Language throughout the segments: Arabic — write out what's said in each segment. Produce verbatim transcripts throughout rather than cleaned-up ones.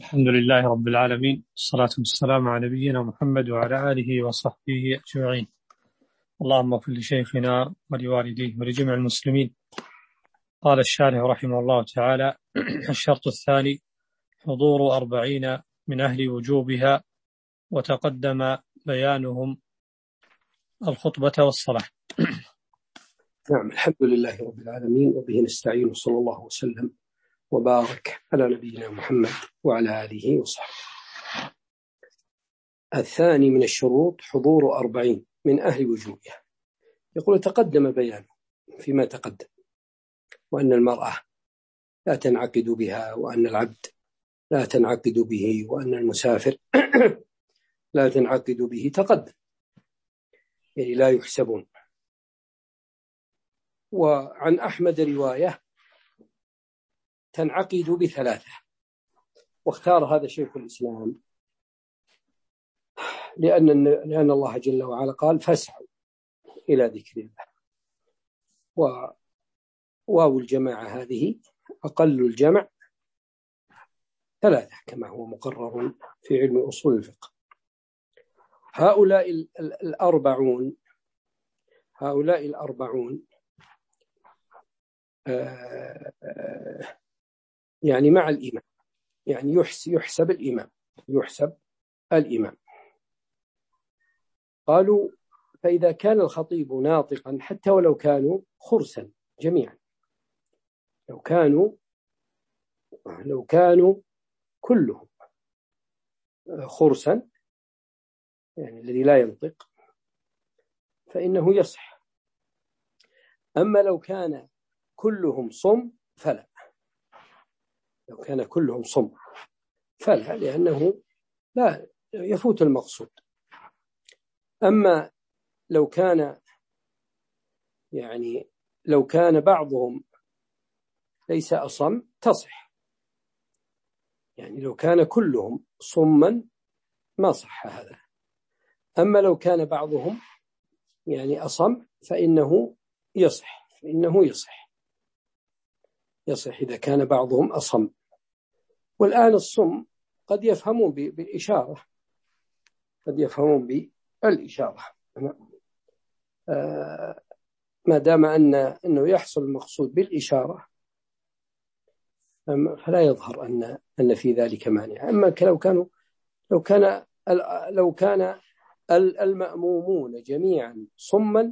الحمد لله رب العالمين، الصلاة والسلام على نبينا محمد وعلى آله وصحبه أجمعين. اللهم اغفر لشيخنا ولوالديه ولجميع المسلمين. قال الشارح رحمه الله تعالى: الشرط الثاني حضور أربعين من أهل وجوبها، وتقدم بيانهم الخطبة والصلاة. نعم، الحمد لله رب العالمين، وبه نستعين، صلى الله وسلم وبارك على نبينا محمد وعلى آله وصحبه. الثاني من الشروط حضور أربعين من أهل وجوبها. يقول تقدم بيانه فيما تقدم، وأن المرأة لا تنعقد بها، وأن العبد لا تنعقد به، وأن المسافر لا تنعقد به، تقدم، يعني لا يحسبون. وعن أحمد رواية تنعقد بثلاثة، واختار هذا شيخ الإسلام لأن لأن الله جل وعلا قال: فاسعوا إلى ذكر الله. وواو الجماعة هذه أقل الجمع ثلاثة كما هو مقرر في علم أصول الفقه. هؤلاء الأربعون هؤلاء الأربعون يعني مع الإمام، يعني يحسب الإمام يحسب الإمام قالوا: فإذا كان الخطيب ناطقا حتى ولو كانوا خرسا جميعا، لو كانوا لو كانوا كلهم خرسا، يعني الذي لا ينطق، فإنه يصح. أما لو كان كلهم صم فلا لو كان كلهم صم فلا لأنه لا يفوت المقصود. أما لو كان يعني لو كان بعضهم ليس أصم تصح، يعني لو كان كلهم صما ما صح هذا. أما لو كان بعضهم يعني أصم فإنه يصح فإنه يصح يصح إذا كان بعضهم أصم. والآن الصم قد يفهمون بالإشارة قد يفهمون بالإشارة آه ما دام أن أنه يحصل المقصود بالإشارة فلا يظهر أن أن في ذلك مانع. أما لو كانوا لو كان لو كان المأمومون جميعا صما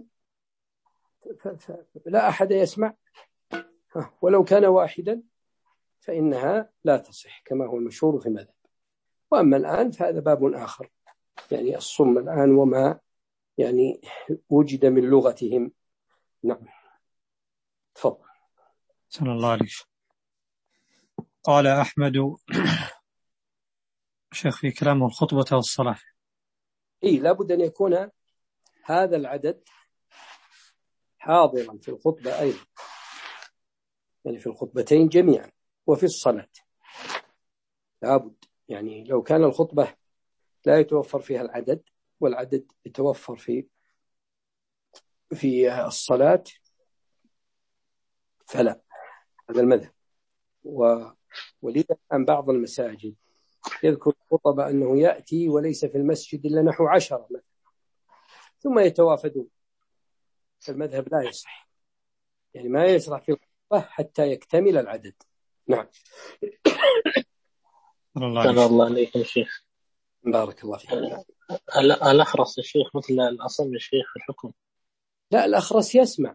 لا أحد يسمع، ولو كان واحدا فإنها لا تصح كما هو المشهور في المذهب. وأما الآن فهذا باب آخر، يعني الصم الآن وما يعني وجد من لغتهم. نعم، تفضل. صلى الله عليه وسلم. قال أحمد شيخ في كلامه الخطبة والصلاة. إيه، لابد أن يكون هذا العدد حاضرا في الخطبة أيضا، يعني في الخطبتين جميعا وفي الصلاة لابد. يعني لو كان الخطبة لا يتوفر فيها العدد والعدد يتوفر في في الصلاة فلا، هذا المذهب. ولذا عن بعض المساجد يذكر الخطبة أنه يأتي وليس في المسجد إلا نحو عشرة مثلا، ثم يتوافدون. المذهب لا يصح، يعني ما يشرع في الخطبة حتى يكتمل العدد. نعم. الله الله عليكم شيخ، بارك الله فيك. الأخرس الشيخ مثل الأصم الشيخ الحكم؟ لا، الأخرس يسمع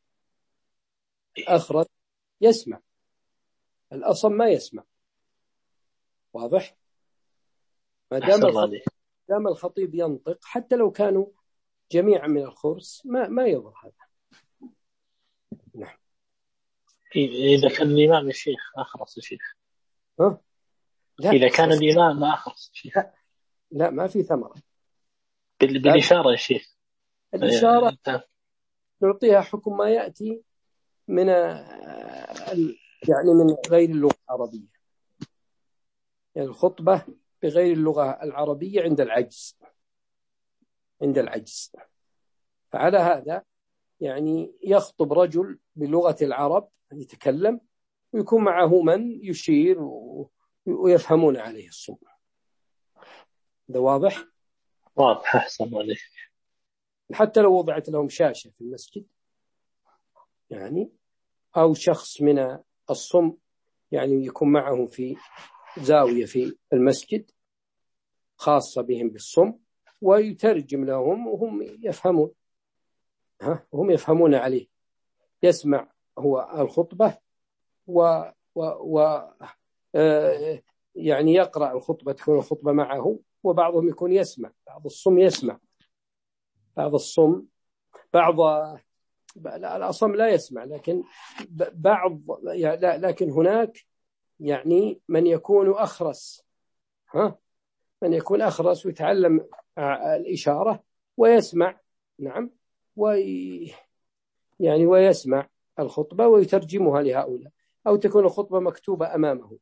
الأخرس يسمع الأصم ما يسمع. واضح؟ ما دام الخطيب, دام الخطيب ينطق حتى لو كانوا جميعا من الخرس ما ما يضر هذا. نعم. إذا كان الإمام الشيخ أخرس الشيخ، ها؟ لا. إذا كان الإمام أخرس الشيخ، لا. لا، ما في ثمرة بالإشارة يا شيخ. الإشارة نعطيها حكم ما يأتي من يعني من غير اللغة العربية، يعني الخطبة بغير اللغة العربية عند العجز عند العجز فعلى هذا يعني يخطب رجل بلغة العرب يتكلم، ويكون معه من يشير ويفهمون عليه الصم. ده واضح؟ واضح، أحسن عليك. حتى لو وضعت لهم شاشة في المسجد يعني، أو شخص من الصم يعني يكون معهم في زاوية في المسجد خاصة بهم بالصم، ويترجم لهم وهم يفهمون، ها هم يفهمون عليه، يسمع هو الخطبة و, و, و آه يعني يقرأ الخطبة، تكون الخطبة معه، وبعضهم يكون يسمع، بعض الصم يسمع، بعض الصم بعض الأصم لا يسمع، لكن بعض لكن هناك يعني من يكون أخرس، ها من يكون أخرس ويتعلم الإشارة ويسمع، نعم، وي يعني ويسمع الخطبة ويترجمها لهؤلاء، أو تكون الخطبة مكتوبة أمامه،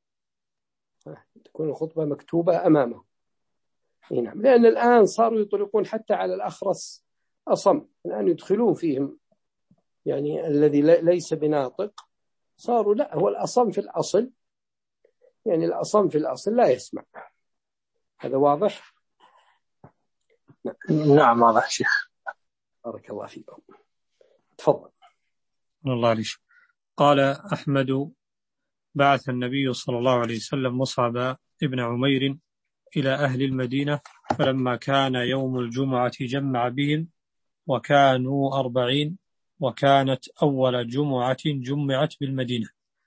تكون الخطبة مكتوبة أمامه. نعم، لأن الآن صاروا يطلقون حتى على الأخرس أصم، الآن يدخلون فيهم يعني الذي ليس بناطق، صاروا لا، هو الأصم في الأصل، يعني الأصم في الأصل لا يسمع. هذا واضح؟ نعم واضح شيخ. بارك الله فيكم. تفضل. الله عليك. قال أحمد: بعث النبي صلى الله عليه وسلم مصعب ابن عمير إلى أهل المدينة، فلما كان يوم الجمعة جمع بهم، وكانوا أربعين، وكانت أول جمعة جمعت بالمدينة.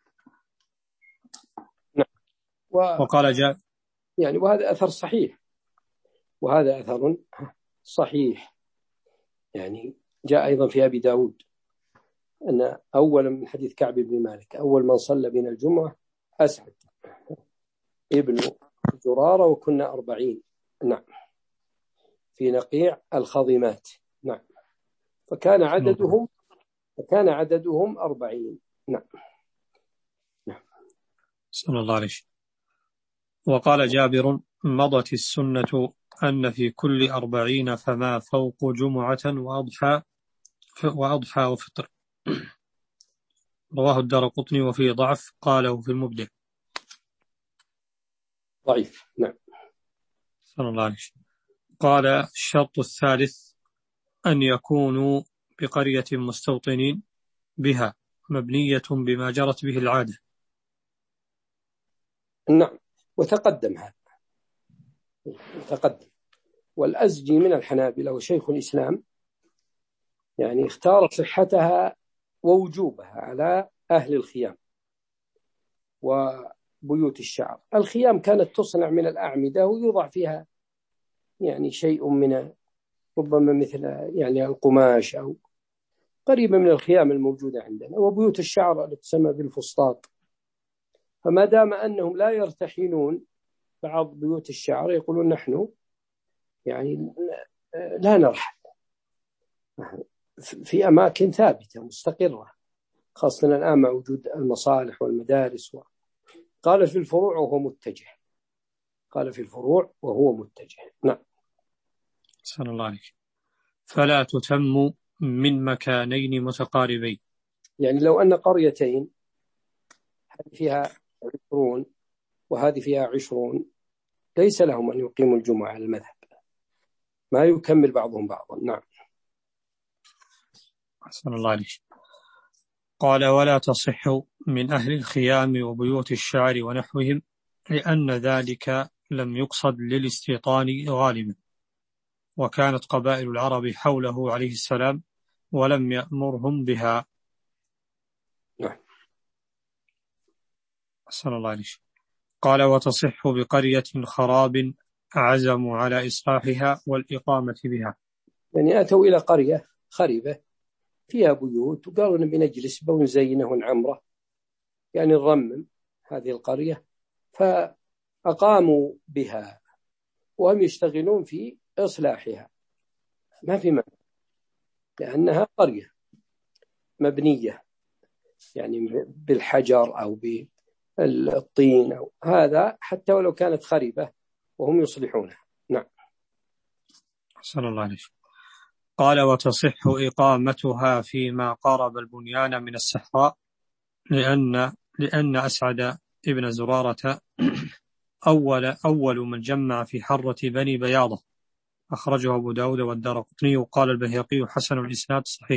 نعم. و... وقال جاء يعني وهذا أثر صحيح، وهذا أثر صحيح، يعني جاء أيضا في أبي داود أن أولا من حديث كعب بن مالك: أول من صلى بنا الجمعة أسعد ابن زرارة وكنا أربعين، نعم، في نقيع الخضمات، نعم، فكان عددهم فكان عددهم أربعين، نعم نعم. صلى الله عليه. وقال جابر: مضت السنة أن في كل أربعين فما فوق جمعة وأضحى وأضحى وفطر. رواه الدارقطني وفيه ضعف، قاله في المبدع. ضعيف، نعم. صلى الله عليه. قال: الشرط الثالث أن يكونوا بقرية مستوطنين بها مبنية بما جرت به العادة. نعم، وتقدم هذا، تقدم. والأزجي من الحنابلة وشيخ الإسلام يعني اختار صحتها ووجوبها على أهل الخيام وبيوت الشعر. الخيام كانت تصنع من الأعمدة ويوضع فيها يعني شيء من ربما مثل يعني القماش أو قريبة من الخيام الموجودة عندنا، وبيوت الشعر التي تسمى بالفسطاط. فما دام أنهم لا يرتحلون بعض بيوت الشعر، يقولون نحن يعني لا نرحل في أماكن ثابتة مستقرة، خاصة الآن مع وجود المصالح والمدارس. قال في الفروع وهو متجه، قال في الفروع وهو متجه، نعم. صلى الله عليه. فلا تتم من مكانين متقاربين، يعني لو أن قريتين هذه فيها عشرون وهذه فيها عشرون، ليس لهم أن يقيموا الجمعة على المذهب، ما يكمل بعضهم بعضا، نعم. صلى الله عليه. قال: ولا تصح من أهل الخيام وبيوت الشعر ونحوهم، لأن ذلك لم يقصد للاستيطان غالبا، وكانت قبائل العرب حوله عليه السلام ولم يأمرهم بها. نعم. صلى الله عليه. قال: وتصح بقرية خراب عزموا على إصلاحها والإقامة بها. يعني أتوا إلى قرية خريبة فيها بيوت وقالوا نبي نجلس ونزينه ونعمره، يعني نرمم هذه القرية، فأقاموا بها وهم يشتغلون في إصلاحها، ما في مانع، لأنها قرية مبنية يعني بالحجر أو بالطين أو هذا، حتى ولو كانت خريبة وهم يصلحونها، نعم. صلى الله عليه. قال: وتصح إقامتها فيما قارب البنيان من الصحراء، لأن, لأن أسعد ابن زرارة أول أول من جمع في حرة بني بياضة، أخرجه أبو داود والدارقطني، وقال البيهقي حسن الإسناد صحيح.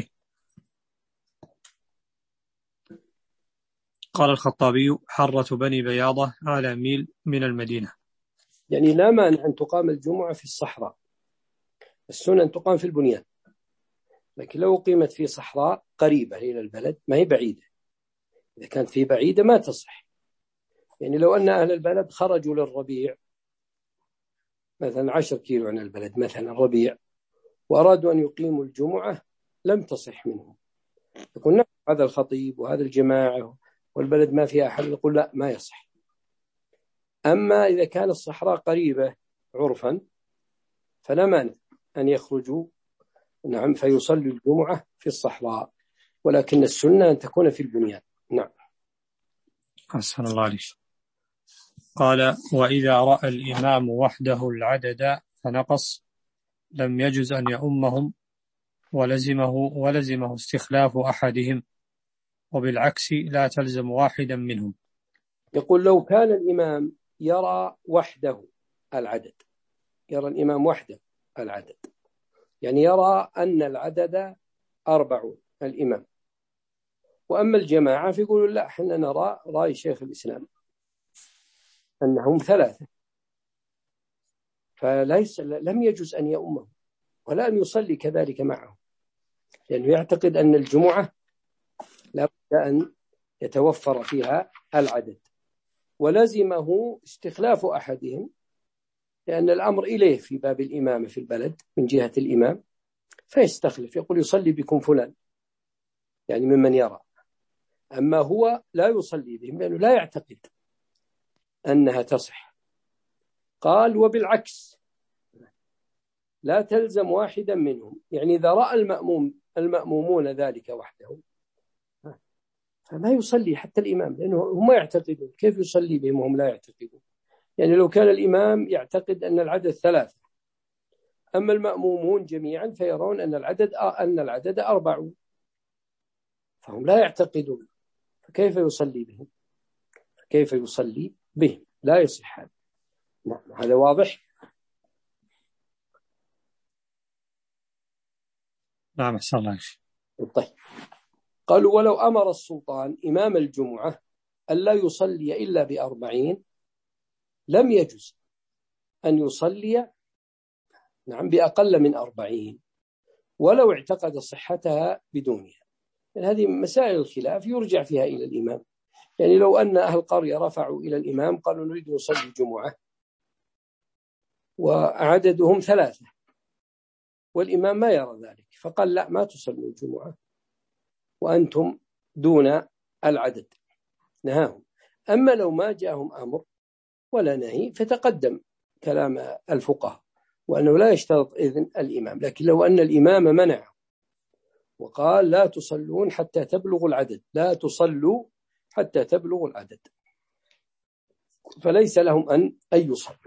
قال الخطابي حرة بني بياضة على ميل من المدينة. يعني لا مانع أن تقام الجمعة في الصحراء، السنة أن تقام في البنيان، لكن لو قيمت في صحراء قريبة إلى البلد ما هي بعيدة، إذا كانت في بعيدة ما تصح. يعني لو أن أهل البلد خرجوا للربيع مثلا عشر كيلو عن البلد مثلا الربيع، وأرادوا أن يقيموا الجمعة لم تصح منهم، يقول هذا الخطيب وهذا الجماعة والبلد ما فيها أحد، يقول لا ما يصح. أما إذا كان الصحراء قريبة عرفا فلا مانع أن يخرجوا نعم فيصلي الجمعة في الصحراء، ولكن السنة أن تكون في البنيان. نعم. أحسن الله عليك. قال وإذا رأى الإمام وحده العدد فنقص لم يجز أن يؤمهم، ولزمه ولزمه استخلاف أحدهم، وبالعكس لا تلزم واحدا منهم. يقول لو كان الإمام يرى وحده العدد، يرى الإمام وحده العدد، يعني يرى أن العدد أربعون الإمام، وأما الجماعة فيقولوا لا احنا نرى رأي شيخ الإسلام أنهم ثلاثة، فليس لم يجوز أن يؤمهم ولا أن يصلي كذلك معهم، لأنه يعتقد أن الجمعة لا بد أن يتوفر فيها العدد، ولزمه استخلاف أحدهم، لأن الأمر إليه في باب الإمامة في البلد من جهة الإمام، فيستخلف يقول يصلي بكم فلان يعني ممن يرى، أما هو لا يصلي بهم لأنه لا يعتقد أنها تصح. قال وبالعكس لا تلزم واحدا منهم، يعني إذا رأى المأموم المأمومون ذلك وحدهم فما يصلي حتى الإمام، لأنه هم يعتقدون، كيف يصلي بهم وهم لا يعتقدون؟ يعني لو كان الإمام يعتقد أن العدد ثلاثة، أما المأمومون جميعا فيرون أن العدد أن العدد أربعون، فهم لا يعتقدون، فكيف يصلي بهم؟ كيف يصلي بهم؟ لا يصح هذا. نعم هذا واضح. نعم أحسن الله. طيب قالوا ولو أمر السلطان إمام الجمعة ألا يصلي إلا بأربعين لم يجوز أن يصلي نعم بأقل من أربعين ولو اعتقد صحتها بدونها. يعني هذه مسائل الخلاف يرجع فيها إلى الإمام. يعني لو أن أهل القرية رفعوا إلى الإمام قالوا نريد نصلي الجمعة وعددهم ثلاثة والإمام ما يرى ذلك، فقال لا ما تصلوا الجمعة وأنتم دون العدد، نهاهم. أما لو ما جاءهم أمر ولا نهي فتقدم كلام الفقهاء وأنه لا يشترط إذن الإمام، لكن لو أن الإمام منع وقال لا تصلون حتى تبلغوا العدد، لا تصلوا حتى تبلغوا العدد، فليس لهم أن أن يصلوا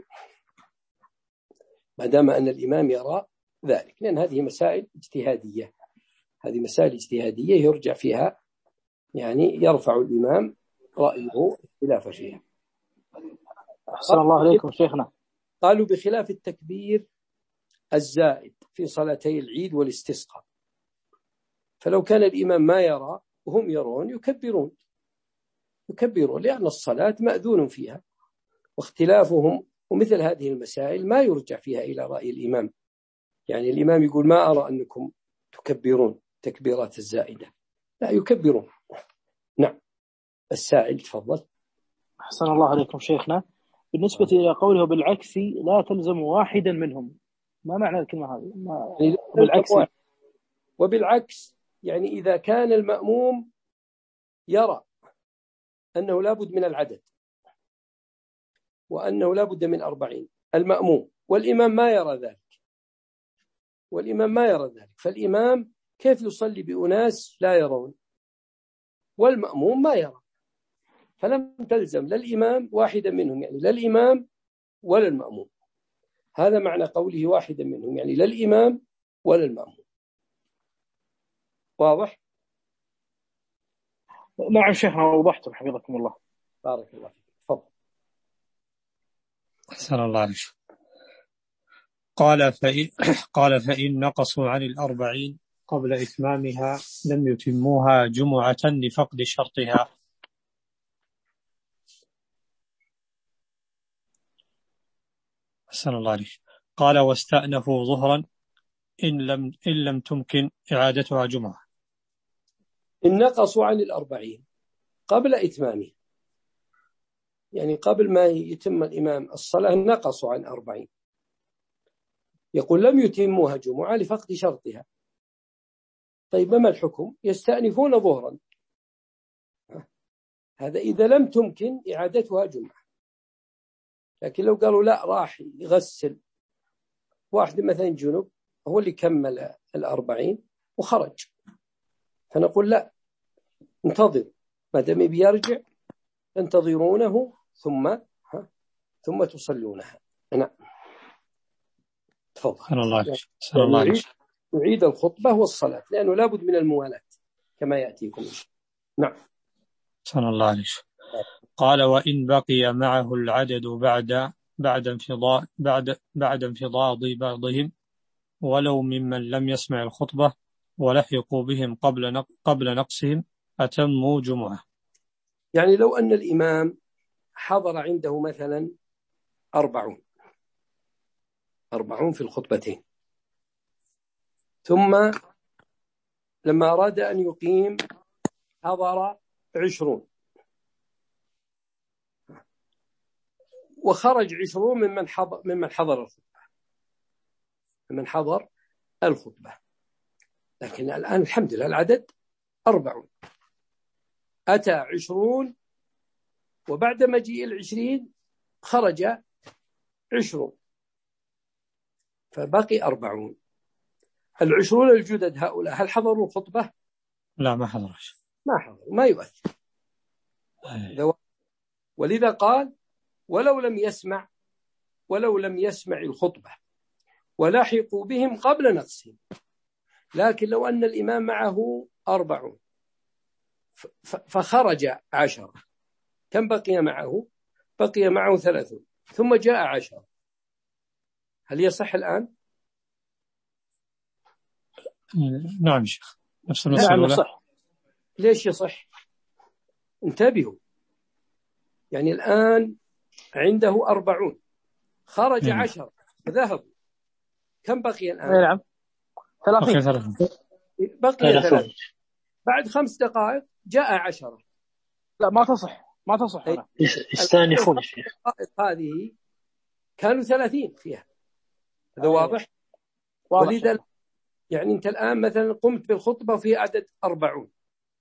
ما دام أن الإمام يرى ذلك، لأن هذه مسائل اجتهادية، هذه مسائل اجتهادية يرجع فيها، يعني يرفع الإمام رأيه خلاف فيها. أحسن الله عليكم شيخنا. قالوا بخلاف التكبير الزائد في صلاتي العيد والاستسقاء، فلو كان الإمام ما يرى وهم يرون يكبرون يكبرون لأن الصلاة مأذون فيها، واختلافهم ومثل هذه المسائل ما يرجع فيها إلى رأي الإمام. يعني الإمام يقول ما أرى أنكم تكبرون تكبيرات الزائدة، لا يكبرون. نعم السائل تفضل. أحسن الله عليكم شيخنا. بالنسبة إلى قوله بالعكس لا تلزم واحدا منهم، ما معنى الكلمة هذه؟ ما يعني بالعكس وبالعكس يعني إذا كان المأموم يرى أنه لا بد من العدد وأنه لا بد من أربعين المأموم، والإمام ما يرى ذلك والإمام ما يرى ذلك فالإمام كيف يصلي بأناس لا يرون والمأموم ما يرى؟ فلم تلزم لا الإمام واحدا منهم، يعني لا الإمام ولا المأموم. هذا معنى قوله واحدا منهم، يعني لا الإمام ولا المأموم. واضح؟ نعم شيخنا وضحتم حفظكم الله. بارك الله فيك. أحسن الله عليك. قال فإن, قال فإن نقصوا عن الأربعين قبل إتمامها لم يتموها جمعة لفقد شرطها. أحسن الله عليك. قال واستأنفوا ظهرا إن لم, إن لم تمكن إعادتها جمعة. إن نقصوا عن الأربعين قبل إتمامها، يعني قبل ما يتم الإمام الصلاة نقصوا عن أربعين، يقول لم يتموها جمعة لفقد شرطها. طيب ما الحكم؟ يستأنفون ظهرا، هذا إذا لم تمكن إعادتها جمعة. لكن لو قالوا لا راح يغسل، واحد مثلا جنوب هو اللي كمل الأربعين وخرج، فنقول لا، انتظر ما دام بيرجع تنتظرونه ثم ثم تصلونها. نعم تفضل. سلام الله يعني الله نعيد, نعيد الخطبة والصلاة لأنه لابد من الموالاة كما يأتيكم. نعم. سلام الله عليك. قال وإن بقي معه العدد بعد بعد انفضاض بعد بعد انفضاض بعضهم ولو ممن لم يسمع الخطبة ولحقوا بهم قبل قبل نقصهم أتموا جمعة. يعني لو أن الإمام حضر عنده مثلا أربعون أربعون في الخطبتين، ثم لما أراد أن يقيم حضر عشرون وخرج عشرون ممن حضر ممن حضر الخطبة ممن حضر الخطبة لكن الآن الحمد لله العدد أربعون، أتى عشرون وبعد مجيء العشرين خرج عشرون فبقي أربعون. العشرون الجدد هؤلاء هل حضروا الخطبة؟ لا ما حضرش، ما حضروا، ما يؤثر. ولذا قال ولو لم يسمع ولو لم يسمع الخطبة ولاحقوا بهم قبل نقصهم. لكن لو أن الإمام معه أربعون فخرج عشرة، كم بقي معه؟ بقي معه ثلاثون ثم جاء عشرة، هل يصح الآن؟ نعم شيخ، نفس المسألة. نعم يصح. ليش يصح؟ انتبهوا، يعني الآن عنده أربعون خرج نعم. عشرة ذهبوا، كم بقي الآن؟ نعم ثلاثين. بقي ثلاثين. بعد خمس دقائق جاء عشرة. لا ما تصح، ما تصح هنا. يستأنفون الشيخ. هذه كانوا ثلاثين فيها، هذا واضح؟ واضح. ولذا يعني أنت الآن مثلا قمت بالخطبة في عدد أربعون،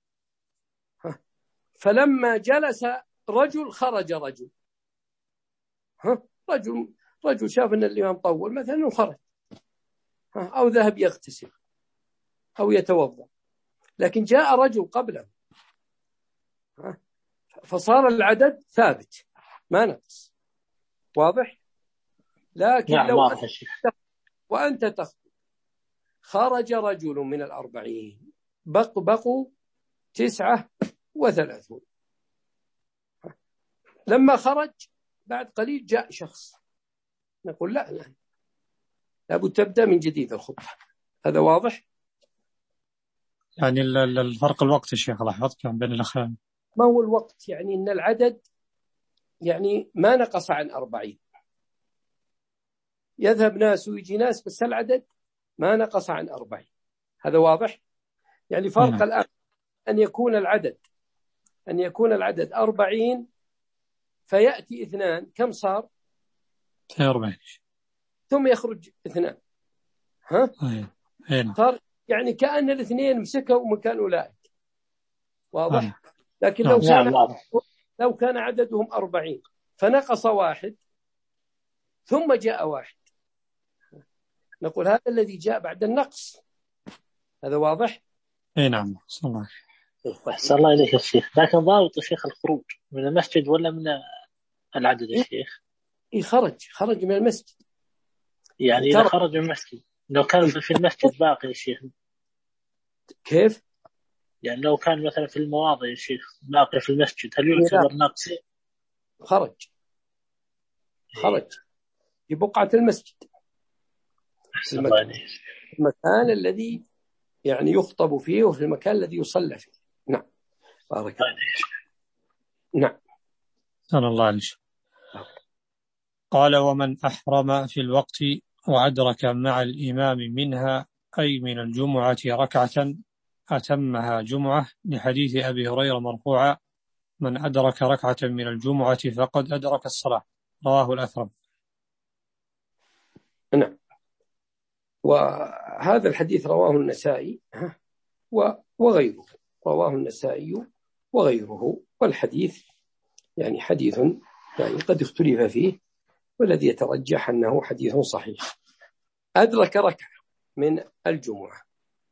فلما جلس رجل خرج رجل، ها رجل رجل شاف أن الإمام طول مثلا وخرج، أو ذهب يغتسل أو يتوضأ، لكن جاء رجل قبله فصار العدد ثابت ما نقص. واضح؟ لكن نعم لو واضح أنت وأنت تخطب خرج رجل من الأربعين بق بقوا تسعة وثلاثون، لما خرج بعد قليل جاء شخص، نقول لا لا لابد تبدأ من جديد الخطبة. هذا واضح؟ يعني الفرق الوقت الشيخ الله يحفظك بين الأخوان. ما هو الوقت؟ يعني إن العدد يعني ما نقص عن أربعين، يذهب ناس ويجي ناس بس العدد ما نقص عن أربعين. هذا واضح؟ يعني فرق نعم. الآن أن يكون العدد أن يكون العدد أربعين فيأتي اثنان، كم صار؟ أربعين ثم يخرج اثنان، ها؟ أيه. صار يعني كأن الاثنين مسكوا مكان أولئك. واضح؟ أيه. لكن لو نعم كان واضح. لو كان عددهم أربعين فنقص واحد ثم جاء واحد، نقول هذا الذي جاء بعد النقص. هذا واضح؟ اي نعم. صلى أحسن الله إليك يا شيخ. لكن ضابط الشيخ الخروج من المسجد ولا من العدد يا شيخ؟ إيه خرج خرج من المسجد. يعني إذا خرج من المسجد لو كان في المسجد باقي يا شيخ كيف؟ يعني لو كان مثلا في المواضع يا شيخ باقي في المسجد هل يعتبر نقص؟ خرج خرج في بقعة المسجد، في المكان, المكان الذي يعني يخطب فيه وفي المكان الذي يصلى فيه. نعم بارك الله. نعم سأل الله عليه. قال ومن أحرم في الوقت وأدرك مع الإمام منها أي من الجمعة ركعة أتمها جمعة، لحديث أبي هريرة مرفوعا من أدرك ركعة من الجمعة فقد أدرك الصلاة، رواه الأثرم. نعم. وهذا الحديث رواه النسائي وغيره، رواه النسائي وغيره، والحديث يعني حديث يعني قد اختلف فيه، والذي يترجح أنه حديث صحيح. أدرك ركعة من الجمعة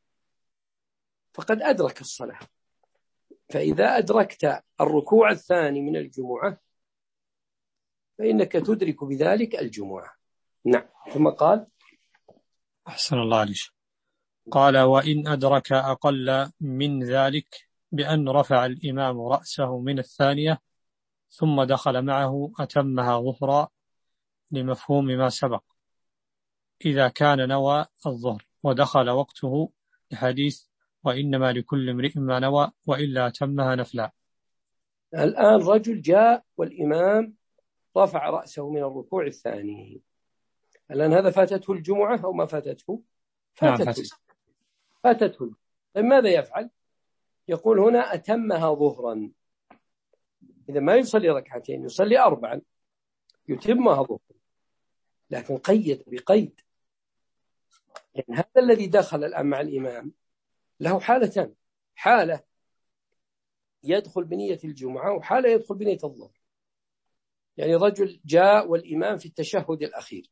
فقد أدرك الصلاة، فإذا أدركت الركوع الثاني من الجمعة فإنك تدرك بذلك الجمعة. نعم. ثم قال أحسن الله عليك. قال وإن أدرك أقل من ذلك بأن رفع الإمام رأسه من الثانية ثم دخل معه أتمها ظهرا، لمفهوم ما سبق، إذا كان نوى الظهر ودخل وقته، لحديث وإنما لكل امرئ ما نوى وإلا أتمها نفلا. الآن رجل جاء والإمام رفع رأسه من الركوع الثاني، الآن هذا فاتته الجمعة أو ما فاتته؟ فاتته. فاتته. طيب ماذا يفعل؟ يقول هنا أتمها ظهرا، إذا ما يصلي ركعتين يصلي أربعا يتمها ظهرا، لكن قيد بقيد، يعني هذا الذي دخل الآن مع الإمام له حالتان، حالة يدخل بنية الجمعة وحالة يدخل بنية الظهر. يعني رجل جاء والإمام في التشهد الأخير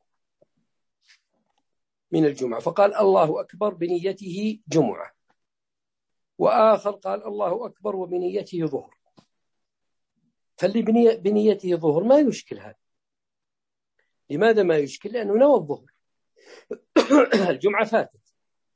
من الجمعة فقال الله أكبر بنيته جمعة، وآخر قال الله أكبر وبنيته ظهر، فاللي بنية بنيته ظهر ما يشكل هذا. لماذا ما يشكل؟ لأنه نوى الظهر الجمعة فاتت،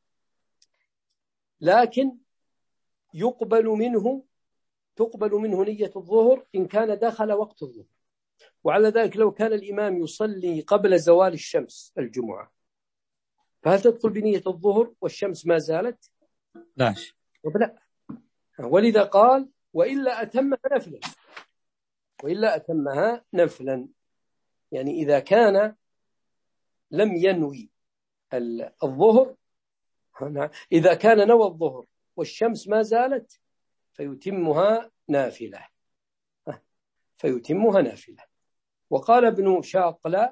لكن يقبل منه تقبل منه نية الظهر إن كان دخل وقت الظهر. وعلى ذلك لو كان الإمام يصلي قبل زوال الشمس الجمعة فهل تدخل بنية الظهر والشمس ما زالت؟ لا. لا. ولذا قال وإلا أتمها نفلا، وإلا أتمها نفلا، يعني إذا كان لم ينوي الظهر، إذا كان نوى الظهر والشمس ما زالت فيتمها نافلة، فيتمها نافلة. وقال ابن شاقلة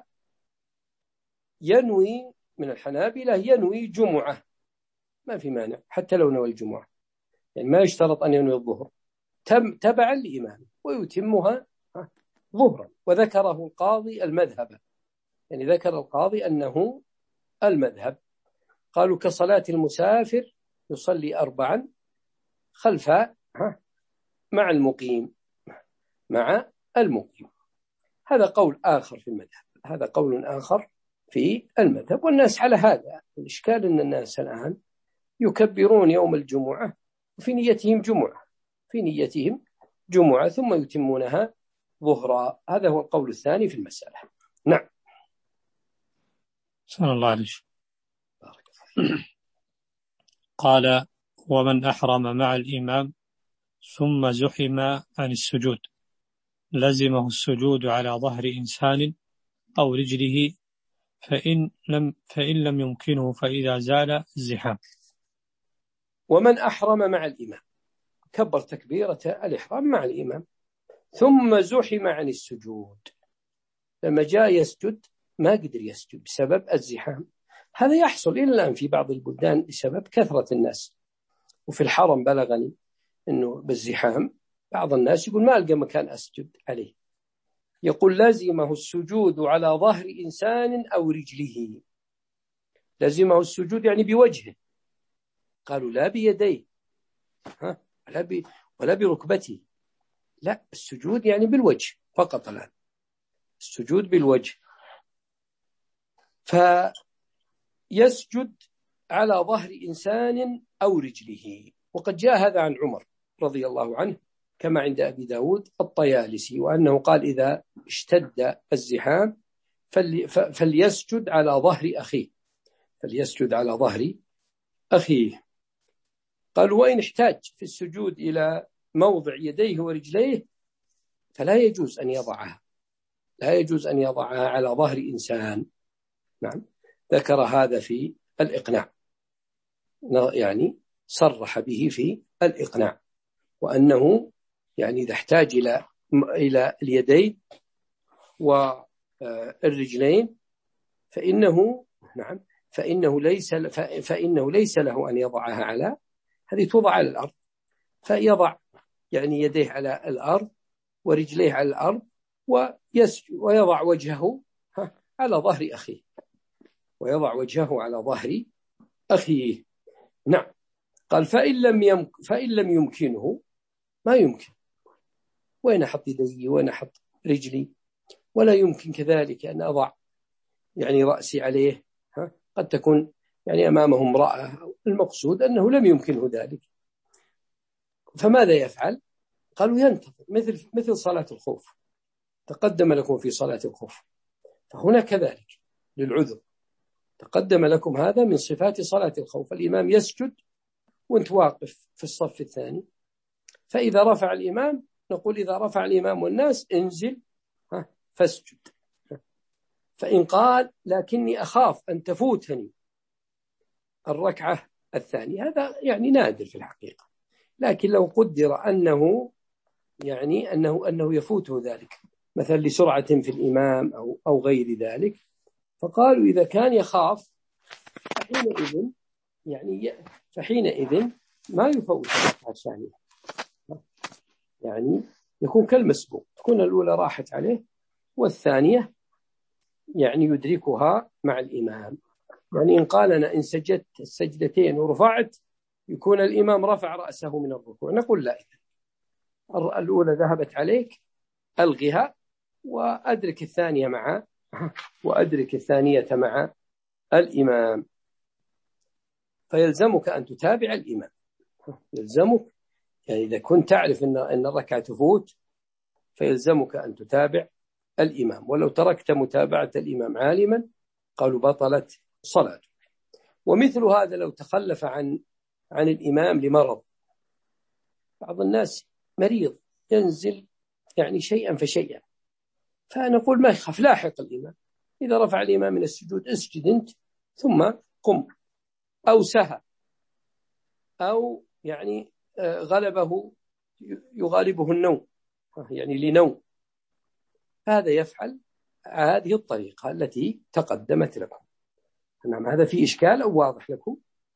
ينوي من الحنابلة ينوي جمعة، ما في مانع حتى لو نوى الجمعة، يعني ما يشترط أن ينوي الظهر، تم تبعا لإمامه ويتمها ظهرا. وذكره القاضي المذهب، يعني ذكر القاضي أنه المذهب، قالوا كصلاة المسافر يصلي أربعا خلف مع المقيم مع المقيم. هذا قول آخر في المذهب، هذا قول آخر في المذهب، والناس على هذا. الإشكال أن الناس الآن يكبرون يوم الجمعة وفي نيتهم جمعة في نيتهم جمعة ثم يتمونها ظهرا. هذا هو القول الثاني في المسألة. نعم. صلى الله عليه. قال ومن أحرم مع الإمام ثم زحم عن السجود لزمه السجود على ظهر إنسان أو رجله، فإن لم, فإن لم يمكنه فإذا زال الزحام. ومن أحرم مع الإمام كبر تكبيرة الإحرام مع الإمام ثم زحم عن السجود، لما جاء يسجد ما قدر يسجد بسبب الزحام. هذا يحصل إلى الآن في بعض البلدان بسبب كثرة الناس، وفي الحرم بلغني أنه بالزحام بعض الناس يقول ما ألقى مكان أسجد عليه، يقول لازمه السجود على ظهر إنسان أو رجله. لازمه السجود يعني بوجهه، قالوا لا بيديه ها ولا, ب... ولا بركبته، لا، السجود يعني بالوجه فقط. الآن السجود بالوجه، فيسجد على ظهر إنسان أو رجله. وقد جاء هذا عن عمر رضي الله عنه كما عند أبي داود الطيالسي، وأنه قال إذا اشتد الزحام فلي فليسجد على ظهر أخيه فليسجد على ظهر أخيه. قال وإن احتاج في السجود إلى موضع يديه ورجليه فلا يجوز أن يضعها لا يجوز أن يضعها على ظهر إنسان. نعم، ذكر هذا في الإقناع، يعني صرح به في الإقناع، وأنه يعني إذا احتاج إلى إلى اليدين والرجلين فإنه نعم فإنه ليس فإنه ليس له أن يضعها على هذه توضع على الأرض، فيضع يعني يديه على الأرض ورجليه على الأرض ويضع وجهه على ظهر أخيه ويضع وجهه على ظهر أخيه. نعم. قال فإن لم يمك فإن لم يمكنه ما يمكن، وين أحط يدي وين أحط رجلي، ولا يمكن كذلك أن أضع يعني رأسي عليه، ها؟ قد تكون يعني أمامه امرأة، المقصود أنه لم يمكنه ذلك، فماذا يفعل؟ قالوا ينتظر مثل مثل صلاة الخوف، تقدم لكم في صلاة الخوف، فهنا كذلك للعذر تقدم لكم هذا من صفات صلاة الخوف. الإمام يسجد وانت واقف في الصف الثاني، فإذا رفع الإمام نقول إذا رفع الإمام والناس انزل فاسجد. فإن قال لكني أخاف أن تفوتني الركعة الثانية، هذا يعني نادر في الحقيقة، لكن لو قدر أنه يعني أنه أنه يفوته ذلك مثلا لسرعة في الإمام أو أو غير ذلك، فقالوا إذا كان يخاف فحينئذ يعني فحينئذ ما يفوت الركعة الثانية، يعني يكون كالمسبوق، تكون الأولى راحت عليه والثانية يعني يدركها مع الإمام. يعني إن قال أنا إن سجدت السجدتين ورفعت يكون الإمام رفع رأسه من الركوع، نقول لا، الأولى ذهبت عليك ألغها وأدرك الثانية مع وأدرك الثانية مع الإمام، فيلزمك أن تتابع الإمام، يلزمك يعني إذا كنت تعرف أن أن الركعة تفوت فيلزمك أن تتابع الإمام، ولو تركت متابعة الإمام عالما قالوا بطلت صلاته. ومثل هذا لو تخلف عن عن الإمام لمرض، بعض الناس مريض ينزل يعني شيئا فشيئا، فنقول ما يخاف لاحق الإمام، إذا رفع الإمام من السجود اسجد أنت ثم قم، أو سهى أو يعني غلبه يغالبه النوم يعني لنوم، هذا يفعل هذه الطريقة التي تقدمت لكم. نعم، هذا في إشكال أو واضح لكم؟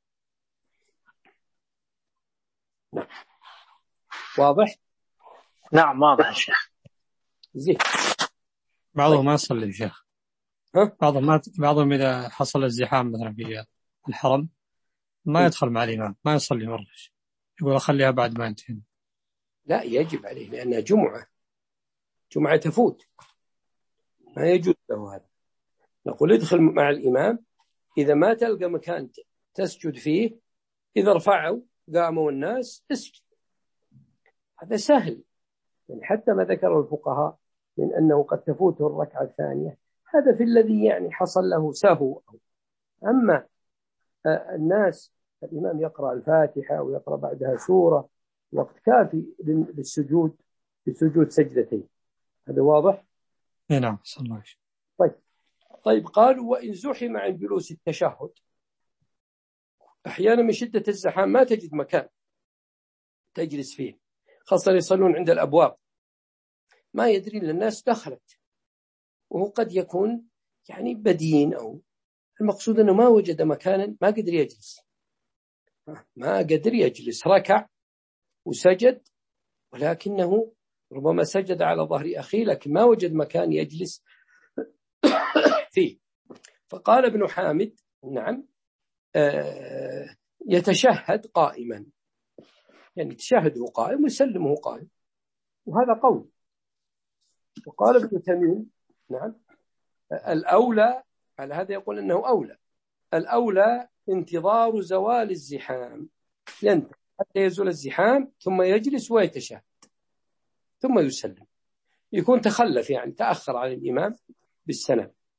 نعم واضح؟ نعم واضح يا شيخ. زين. بعضهم ما يصلي يا شيخ، ها؟ بعضهم ما بعضهم إذا حصل الزحام مثلا في الحرم ما يدخل مع الإمام، ما يصلي مرة، يقول أخليها بعد ما ينتهي. لا، يجب عليه لأنها جمعة جمعة تفوت، ما يجوز له هذا. نقول ادخل مع الإمام، إذا ما تلقى مكان تسجد فيه إذا رفعوا قاموا الناس اسجد، هذا سهل. يعني حتى ما ذكره الفقهاء من أنه قد تفوته الركعة الثانية، هذا في الذي يعني حصل له سهو. أما الناس الإمام يقرأ الفاتحة ويقرأ بعدها سورة، وقت كافي للسجود للسجود سجدتين، هذا واضح؟ نعم صلى الله عليه وسلم. طيب طيب قالوا وإن زحم عن جلوس التشهد، أحيانا من شدة الزحام ما تجد مكان تجلس فيه، خاصة يصلون عند الأبواب، ما يدري أن الناس دخلت، وهو قد يكون يعني بدين، أو المقصود أنه ما وجد مكانا، ما قدر يجلس ما قدر يجلس ركع وسجد، ولكنه ربما سجد على ظهر أخيه لكن ما وجد مكان يجلس فيه. فقال ابن حامد نعم آه يتشهد قائما، يعني تشهده قائم ويسلمه قائم، وهذا قول. وقال ابن تميم نعم الأولى، على هذا يقول أنه أولى، الأولى انتظار زوال الزحام، ينتظر حتى يزول الزحام ثم يجلس ويتشهد ثم يسلم، يكون تخلف يعني تأخر عن الإمام بالسنة.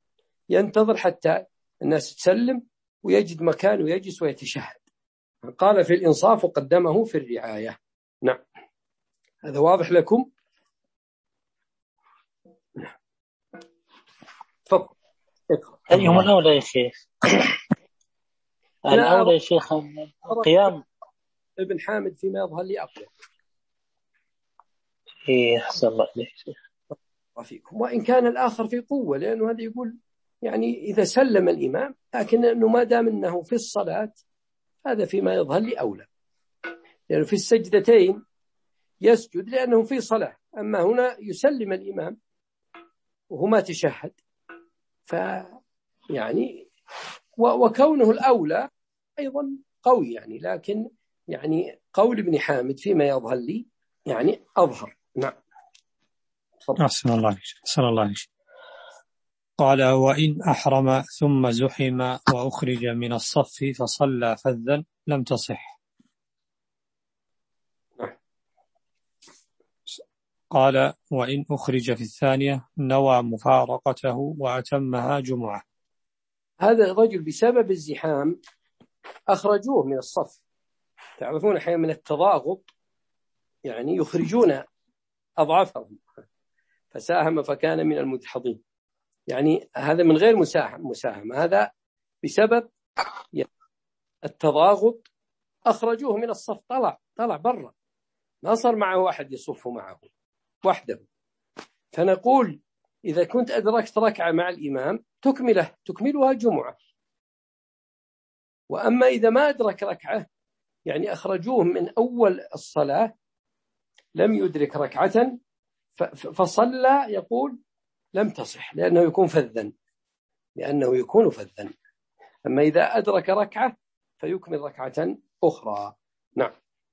ينتظر حتى الناس تسلم ويجد مكان ويجلس ويتشهد. قال في الإنصاف وقدمه في الرعاية. نعم، هذا واضح لكم؟ تفضل اقرأ. أيهم الأولى يا شيخ؟ الأولى يا شيخ القيام. ابن حامد فيما يظهر لي أقوى. إيه أحسن الله إليك شيخ. فيكم. وإن كان الآخر في قوة، لأنه هذا يقول يعني إذا سلم الإمام، لكن أنه ما دام أنه في الصلاة هذا فيما يظهر لي أولى، لأنه في السجدتين يسجد لأنه في صلاة، أما هنا يسلم الإمام وهما تشهد، فيعني وكونه الأولى أيضا قوي يعني، لكن يعني قول ابن حامد فيما يظهر لي يعني أظهر. نعم. أحسن الله عليك. أحسن الله عليك. قال: وإن أحرم ثم زحم وأخرج من الصف فصلى فذا لم تصح. قال: وإن أخرج في الثانية نوى مفارقته وأتمها جمعة. هذا الرجل بسبب الزحام أخرجوه من الصف. تعرفون أحيانا من التضاغط يعني يخرجون أضعافهم، فساهم فكان من المدحضين، يعني هذا من غير مساهمة، هذا بسبب التضاغط أخرجوه من الصف، طلع طلع برا، ما صار معه أحد يصف معه وحده. فنقول إذا كنت أدركت ركعة مع الإمام تكمله تكملها جمعة، وأما إذا ما أدرك ركعة يعني أخرجوه من أول الصلاة لم يدرك ركعة فصلى، يقول لم تصح، لأنه يكون فذا لأنه يكون فذا أما إذا أدرك ركعة فيكمل ركعة أخرى. نعم،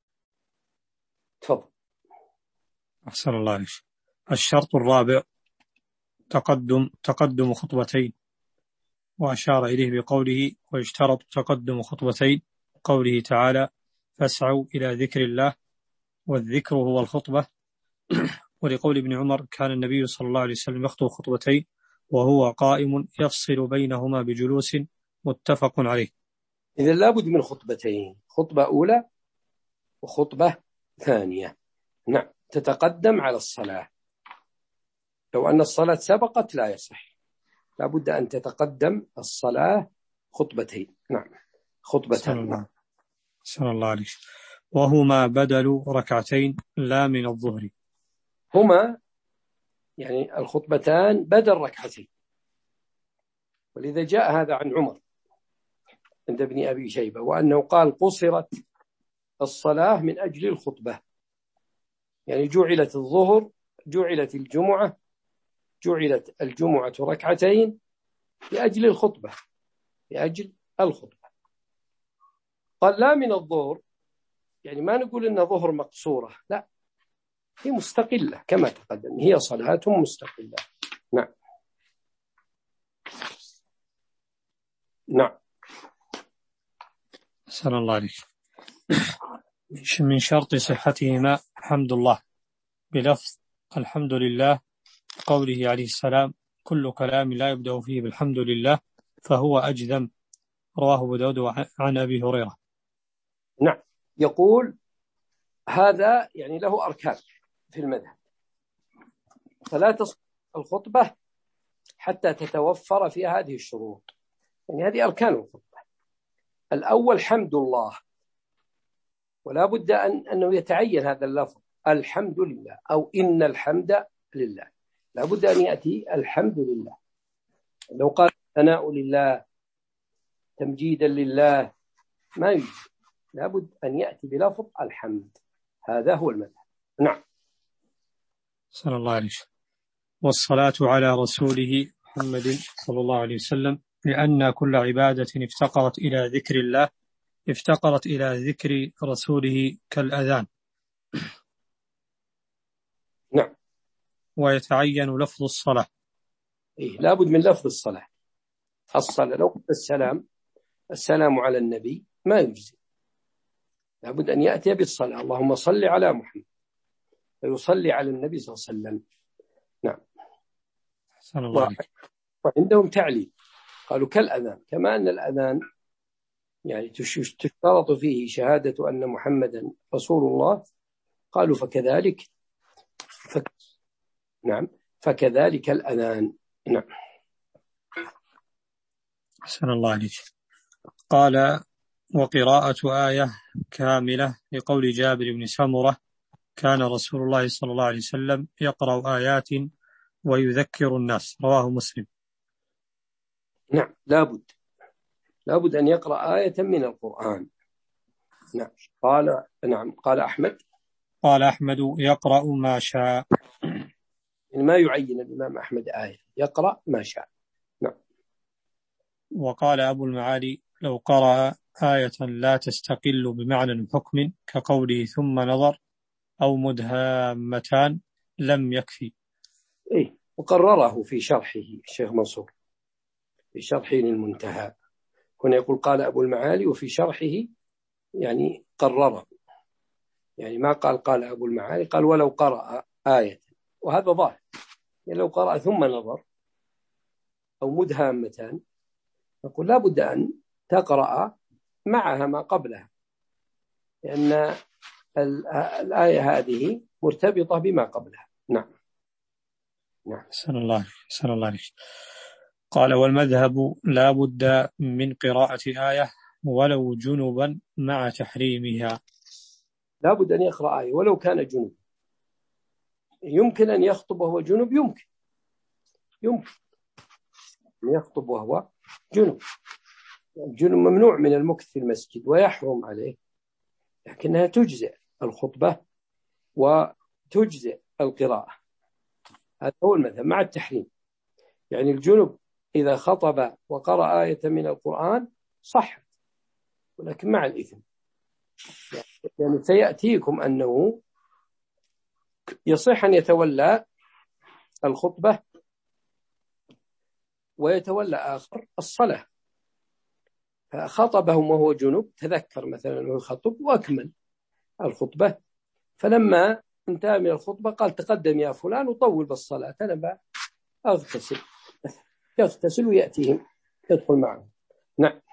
تفضل. أحسن الله عليك. الشرط الرابع تقدم تقدم خطبتين، وأشار إليه بقوله: ويشترط تقدم خطبتين، قوله تعالى: فاسعوا إلى ذكر الله، والذكر هو الخطبة. ولقول ابن عمر: كان النبي صلى الله عليه وسلم يخطب خطبتين وهو قائم يفصل بينهما بجلوس، متفق عليه. إذا لابد من خطبتين، خطبة أولى وخطبة ثانية. نعم، تتقدم على الصلاة. لو أن الصلاة سبقت لا يصح، لابد أن تتقدم الصلاة خطبتين. نعم، خطبتين. سلام الله عليك. وهما بدل ركعتين لا من الظهر. هما يعني الخطبتان بدل ركعتين، ولذا جاء هذا عن عمر عند ابن أبي شيبة، وأنه قال: قصرت الصلاة من أجل الخطبة، يعني جعلت الظهر جعلت الجمعة جعلت الجمعة ركعتين لأجل الخطبة لأجل الخطبة. قال: لا من الظهر، يعني ما نقول إن ظهر مقصورة، لا، هي مستقلة كما تقدم، هي صلاة مستقلة. نعم. نعم. سلام الله عليك. من شرط صحتهما حمد الله بلفظ الحمد لله، قوله عليه السلام: كل كلام لا يبدأ فيه بالحمد لله فهو أجذم، رواه أبو داود عن أبي هريرة. نعم، يقول هذا يعني له أركان في المذهب، فلا تصح الخطبة حتى تتوفر فيها هذه الشروط، يعني هذه أركان الخطبة. الأول حمد الله، ولا بد أن أنه يتعين هذا اللفظ الحمد لله أو إن الحمد لله، لا بد أن يأتي الحمد لله. لو قال ثناء لله تمجيدا لله ما يجب، لا بد أن يأتي بلفظ الحمد، هذا هو المذهب. نعم. صلى الله عليه وسلم. والصلاة على رسوله محمد صلى الله عليه وسلم، لأن كل عبادة افتقرت إلى ذكر الله افتقرت إلى ذكر رسوله كالأذان. نعم. ويتعين لفظ الصلاة. إيه، لا بد من لفظ الصلاة. الصلاة لو قلت السلام السلام على النبي ما يجزي، لا بد أن يأتي بالصلاة، اللهم صل على محمد، ويصلي على النبي صلى الله عليه وسلم. نعم. صلى الله عليه. وعندهم تعليل، قالوا كالأذان، كما أن الأذان يعني تشترط فيه شهادة أن محمدا رسول الله، قالوا فكذلك فك... نعم فكذلك الأذان. نعم. أحسن الله عليك. قال وقراءة آية كاملة لقول جابر بن سمرة كان رسول الله صلى الله عليه وسلم يقرأ آيات ويذكر الناس، رواه مسلم. نعم لابد لابد أن يقرأ آية من القرآن. نعم. قال نعم قال أحمد قال أحمد يقرأ ما شاء، يعني ما يعين الإمام أحمد آية، يقرأ ما شاء. نعم. وقال أبو المعالي لو قرأ آية لا تستقل بمعنى حكم كقوله ثم نظر أو مدهامتان لم يكفي. إيه، وقرره في شرحه الشيخ منصور في شرحه للمنتهى، هنا يقول قال أبو المعالي، وفي شرحه يعني قرره، يعني ما قال قال أبو المعالي، قال ولو قرأ آية، وهذا ظاهر، يعني لو قرأ ثم نظر أو مدهامتان نقول لا بد أن تقرأ معها ما قبلها، لأن الآية هذه مرتبطة بما قبلها. نعم. نعم. سأل الله سأل الله عليك. قال والمذهب لا بد من قراءة آية ولو جنبا مع تحريمها. لا بد أن يقرأ آية ولو كان جنوب. يمكن أن يخطب وهو جنوب، يمكن يمكن أن يخطب وهو جنوب. الجنوب ممنوع من المكث في المسجد ويحرم عليه، لكنها تجزئ الخطبة وتجزئ القراءة. هذا هو المذهب مع التحريم. يعني الجنوب إذا خطب وقرأ آية من القرآن صح، ولكن مع الإثم. يعني سيأتيكم أنه يصح أن يتولى الخطبة ويتولى آخر الصلاة، فخطبهم وهو جنوب، تذكر مثلا أنه يخطب وأكمل الخطبة، فلما انتهى من الخطبة قال تقدم يا فلان وطول بالصلاة، أنا أغتسل، يغتسل ويأتيهم يدخل معهم. نعم.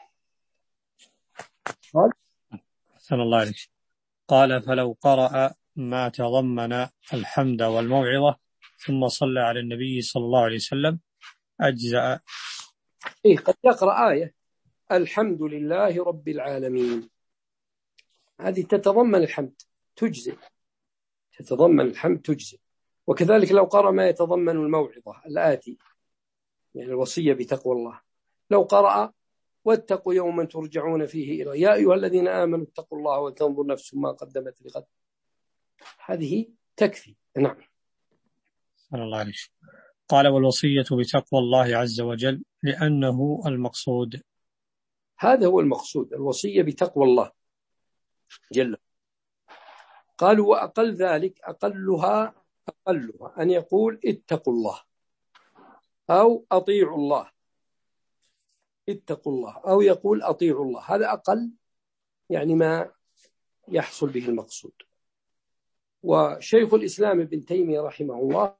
قال صلى الله عليه وسلم قال فلو قرأ ما تضمن الحمد والموعظة ثم صلى على النبي صلى الله عليه وسلم أجزأ. إيه، قد يقرأ آية الحمد لله رب العالمين، هذه تتضمن الحمد تجزئ، تتضمن الحمد تجزئ. وكذلك لو قرأ ما يتضمن الموعظة الآتي، يعني الوصية بتقوى الله، لو قرأ واتقوا يوما ترجعون فيه إلى يا أيها الذين آمنوا اتقوا الله ولتنظر نفس ما قدمت لغد، هذه تكفي. نعم. صلى الله عليه وسلم قال والوصية بتقوى الله عز وجل لأنه المقصود. هذا هو المقصود، الوصية بتقوى الله جل. قالوا وأقل ذلك أقلها أقلها أن يقول اتقوا الله أو أطيعوا الله، اتقوا الله أو يقول أطيعوا الله، هذا أقل يعني ما يحصل به المقصود. وشيخ الإسلام ابن تيمية رحمه الله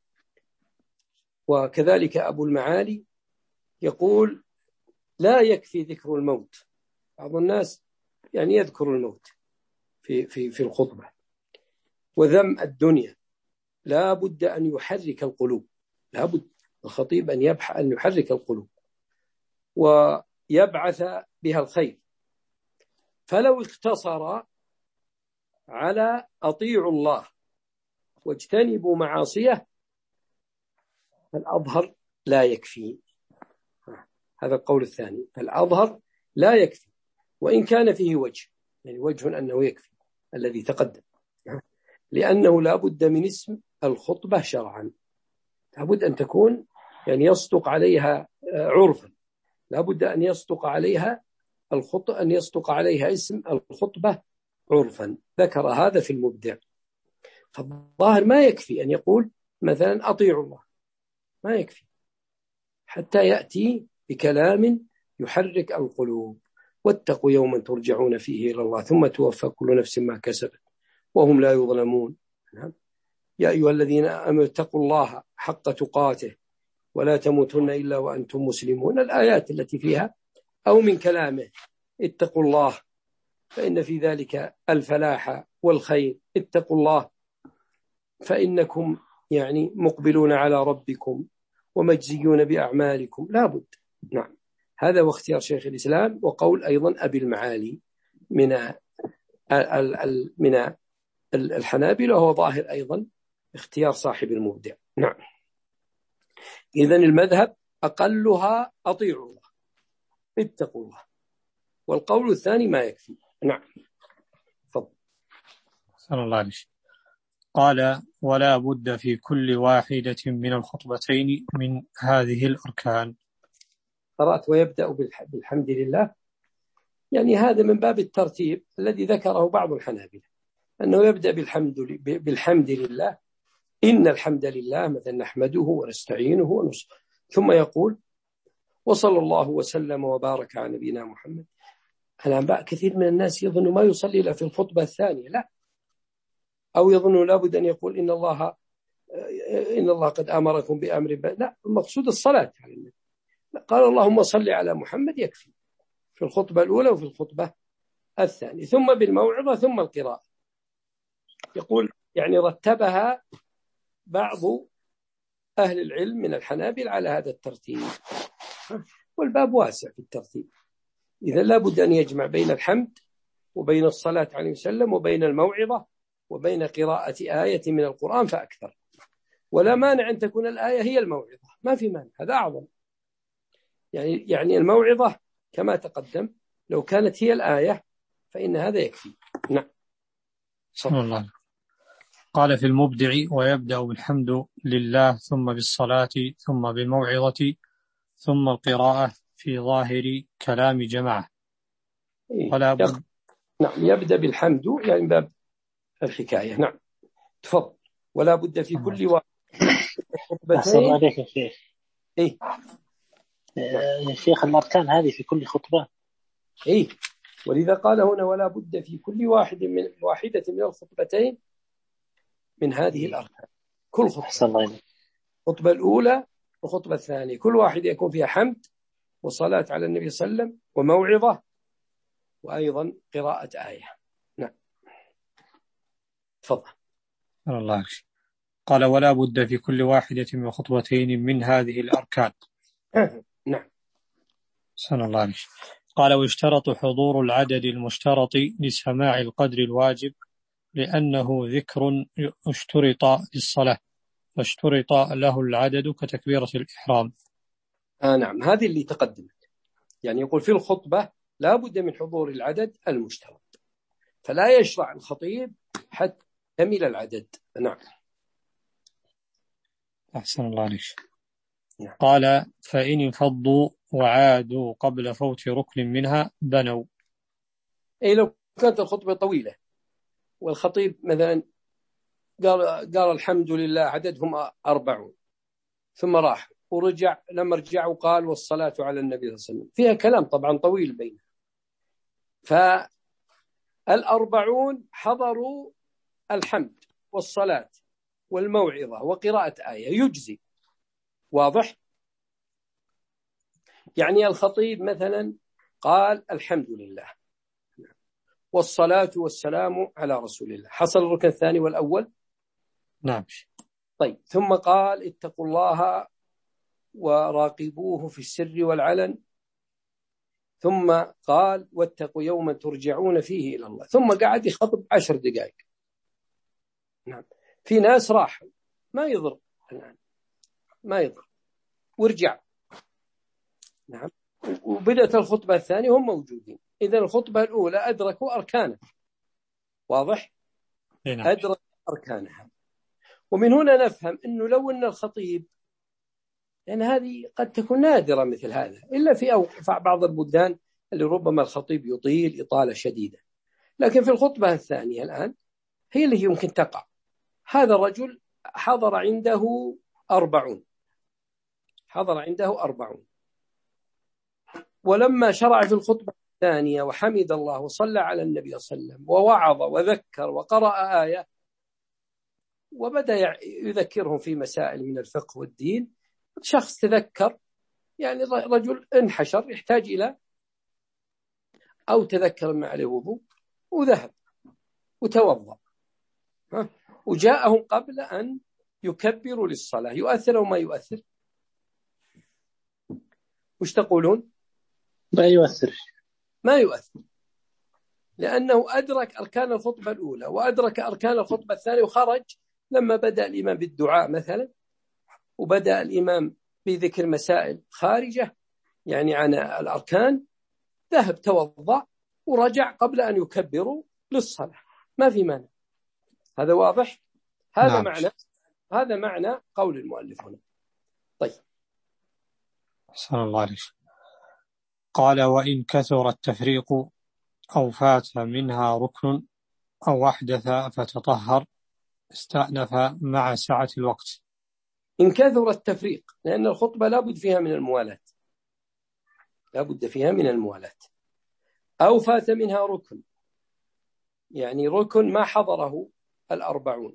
وكذلك أبو المعالي يقول لا يكفي ذكر الموت. بعض الناس يعني يذكر الموت في في في الخطبة، وذم الدنيا، لا بد أن يحرك القلوب، لا بد الخطيب أن يبحث أن يحرك القلوب ويبعث بها الخير. فلو اقتصر على أطيعوا الله واجتنبوا معاصيه فالأظهر لا يكفي. هذا القول الثاني، الأظهر لا يكفي، وإن كان فيه وجه، يعني وجه أنه يكفي الذي تقدم، لأنه لا بد من اسم الخطبة شرعا، لا بد أن تكون يعني يصدق عليها عرفا، لا بد أن يصدق عليها الخطبة، أن يصدق عليها اسم الخطبة عرفا. ذكر هذا في المبدع. فالظاهر ما يكفي أن يقول مثلا أطيعوا الله، ما يكفي حتى يأتي بكلام يحرك القلوب، واتقوا يوما ترجعون فيه إلى الله ثم توفى كل نفس ما كسبت وهم لا يظلمون. يا أيها الذين آمنوا اتقوا الله حق تقاته ولا تموتن إلا وأنتم مسلمون، الآيات التي فيها، أو من كلامه اتقوا الله فإن في ذلك الفلاح والخير، اتقوا الله فإنكم يعني مقبلون على ربكم ومجزيون بأعمالكم، لابد. نعم، هذا واختيار شيخ الإسلام، وقول أيضا أبي المعالي من من الحنابلة، وهو ظاهر أيضا اختيار صاحب المبدع. نعم، إذن المذهب أقلها أطيعوا الله، اتقوا الله، والقول الثاني ما يكفي. نعم، تفضل. صلى الله عليه وسلم. قال ولا بد في كل واحدة من الخطبتين من هذه الأركان. قرأت ويبدأ بالحمد لله، يعني هذا من باب الترتيب الذي ذكره بعض الحنابلة، أنه يبدأ بالحمد, بالحمد لله، إن الحمد لله مثلا نحمده ونستعينه ونصر، ثم يقول وصلى الله وسلم وبارك على نبينا محمد. الآن بقى كثير من الناس يظن ما يصلي إلا في الخطبة الثانية، لا، أو يظن لابد أن يقول إن الله إن الله قد أمركم بأمر، لا، المقصود الصلاة على النبي. قال اللهم صل على محمد يكفي في الخطبة الأولى وفي الخطبة الثانية، ثم بالموعظة ثم القراءة. يقول يعني رتبها بعض أهل العلم من الحنابل على هذا الترتيب، والباب واسع في الترتيب، إذا لابد أن يجمع بين الحمد وبين الصلاة عليه وسلم وبين الموعظة وبين قراءة آية من القرآن فأكثر، ولا مانع أن تكون الآية هي الموعظة، ما في مانع، هذا أعظم. يعني يعني الموعظة كما تقدم لو كانت هي الآية فإن هذا يكفي. نعم، صلى الله. قال في المبدع ويبدأ بالحمد لله ثم بالصلاة ثم بالموعظة ثم القراءة في ظاهر كلام جماعة. ولا بد... نعم، يبدأ بالحمد يعني باب الحكاية. نعم، تفضل. ولا بد في كل واحد أحسن عليك يا شيخ. إيه يا شيخ الأركان هذه في كل خطبة. إيه ولذا قال هنا ولا بد في كل واحد من واحدة من الخطبتين من هذه الأركان. كل خطبة، الخطبة الأولى والخطبة الثانية، كل واحد يكون فيها حمد وصلاة على النبي صلى الله عليه وسلم وموعظة وأيضا قراءة آية. نعم، تفضل. الله. قال ولا بد في كل واحدة من خطبتين من هذه الأركان. نعم، صلى الله عليه. قال واشترط حضور العدد المشترط لسماع القدر الواجب، لأنه ذكر اشترط للصلاة فاشترط له العدد كتكبيرة الإحرام. آه نعم، هذه اللي تقدمت، يعني يقول في الخطبة لا بد من حضور العدد المشترط، فلا يشرع الخطيب حتى يكمل العدد. نعم، أحسن الله عليك. نعم. قال فإن انفضوا وعادوا قبل فوت ركن منها بنوا. أي لو كانت الخطبة طويلة والخطيب مثلا قال قال الحمد لله عددهم أربعون ثم راح ورجع، لما رجع وقال والصلاة على النبي صلى الله عليه وسلم، فيها كلام طبعا طويل بينه، فالأربعون حضروا الحمد والصلاة والموعظة وقراءة آية يجزي. واضح؟ يعني الخطيب مثلا قال الحمد لله والصلاة والسلام على رسول الله، حصل الركن الثاني والأول. نعم. طيب، ثم قال اتقوا الله وراقبوه في السر والعلن، ثم قال واتقوا يوما ترجعون فيه إلى الله، ثم قعد يخطب عشر دقائق. نعم، في ناس راحوا ما يضر الآن، ما يضر ورجع. نعم، وبدأت الخطبة الثانية هم موجودين، إذا الخطبة الأولى أدركوا أركانها. واضح؟ نعم. أدركوا أركانها. ومن هنا نفهم أنه لو أن الخطيب، لأن يعني هذه قد تكون نادرة مثل هذا إلا في أوقع بعض البلدان اللي ربما الخطيب يطيل إطالة شديدة، لكن في الخطبة الثانية الآن هي اللي يمكن تقع. هذا الرجل حضر عنده أربعون حضر عنده أربعون ولما شرع في الخطبة الثانية وحمد الله وصلى على النبي صلى الله عليه وسلم ووعظ وذكر وقرأ آية وبدأ يذكرهم في مسائل من الفقه والدين، شخص تذكر، يعني رجل انحشر يحتاج إلى، أو تذكر ما عليه وضوء وذهب وتوضأ وجاءهم قبل أن يكبروا للصلاة، يؤثر أو ما يؤثر؟ وش تقولون؟ لا يؤثر. ما يؤثر، لأنه أدرك أركان الخطبة الأولى وأدرك أركان الخطبة الثانية وخرج لما بدأ الإمام بالدعاء مثلا، وبدأ الإمام بذكر مسائل خارجة يعني عن الأركان، ذهب توضأ ورجع قبل أن يكبروا للصلاة، ما في مانع. هذا واضح؟ هذا نعم. معنى هذا معنى قول المؤلف هنا. طيب صلى الله عليه وسلم. قال: وإن كثر التفريق أو فات منها ركن أو أحدث فتطهر استأنف مع سعة الوقت. إن كثر التفريق، لأن الخطبة لابد فيها من الموالاة، لابد فيها من الموالاة. أو فات منها ركن، يعني ركن ما حضره الأربعون،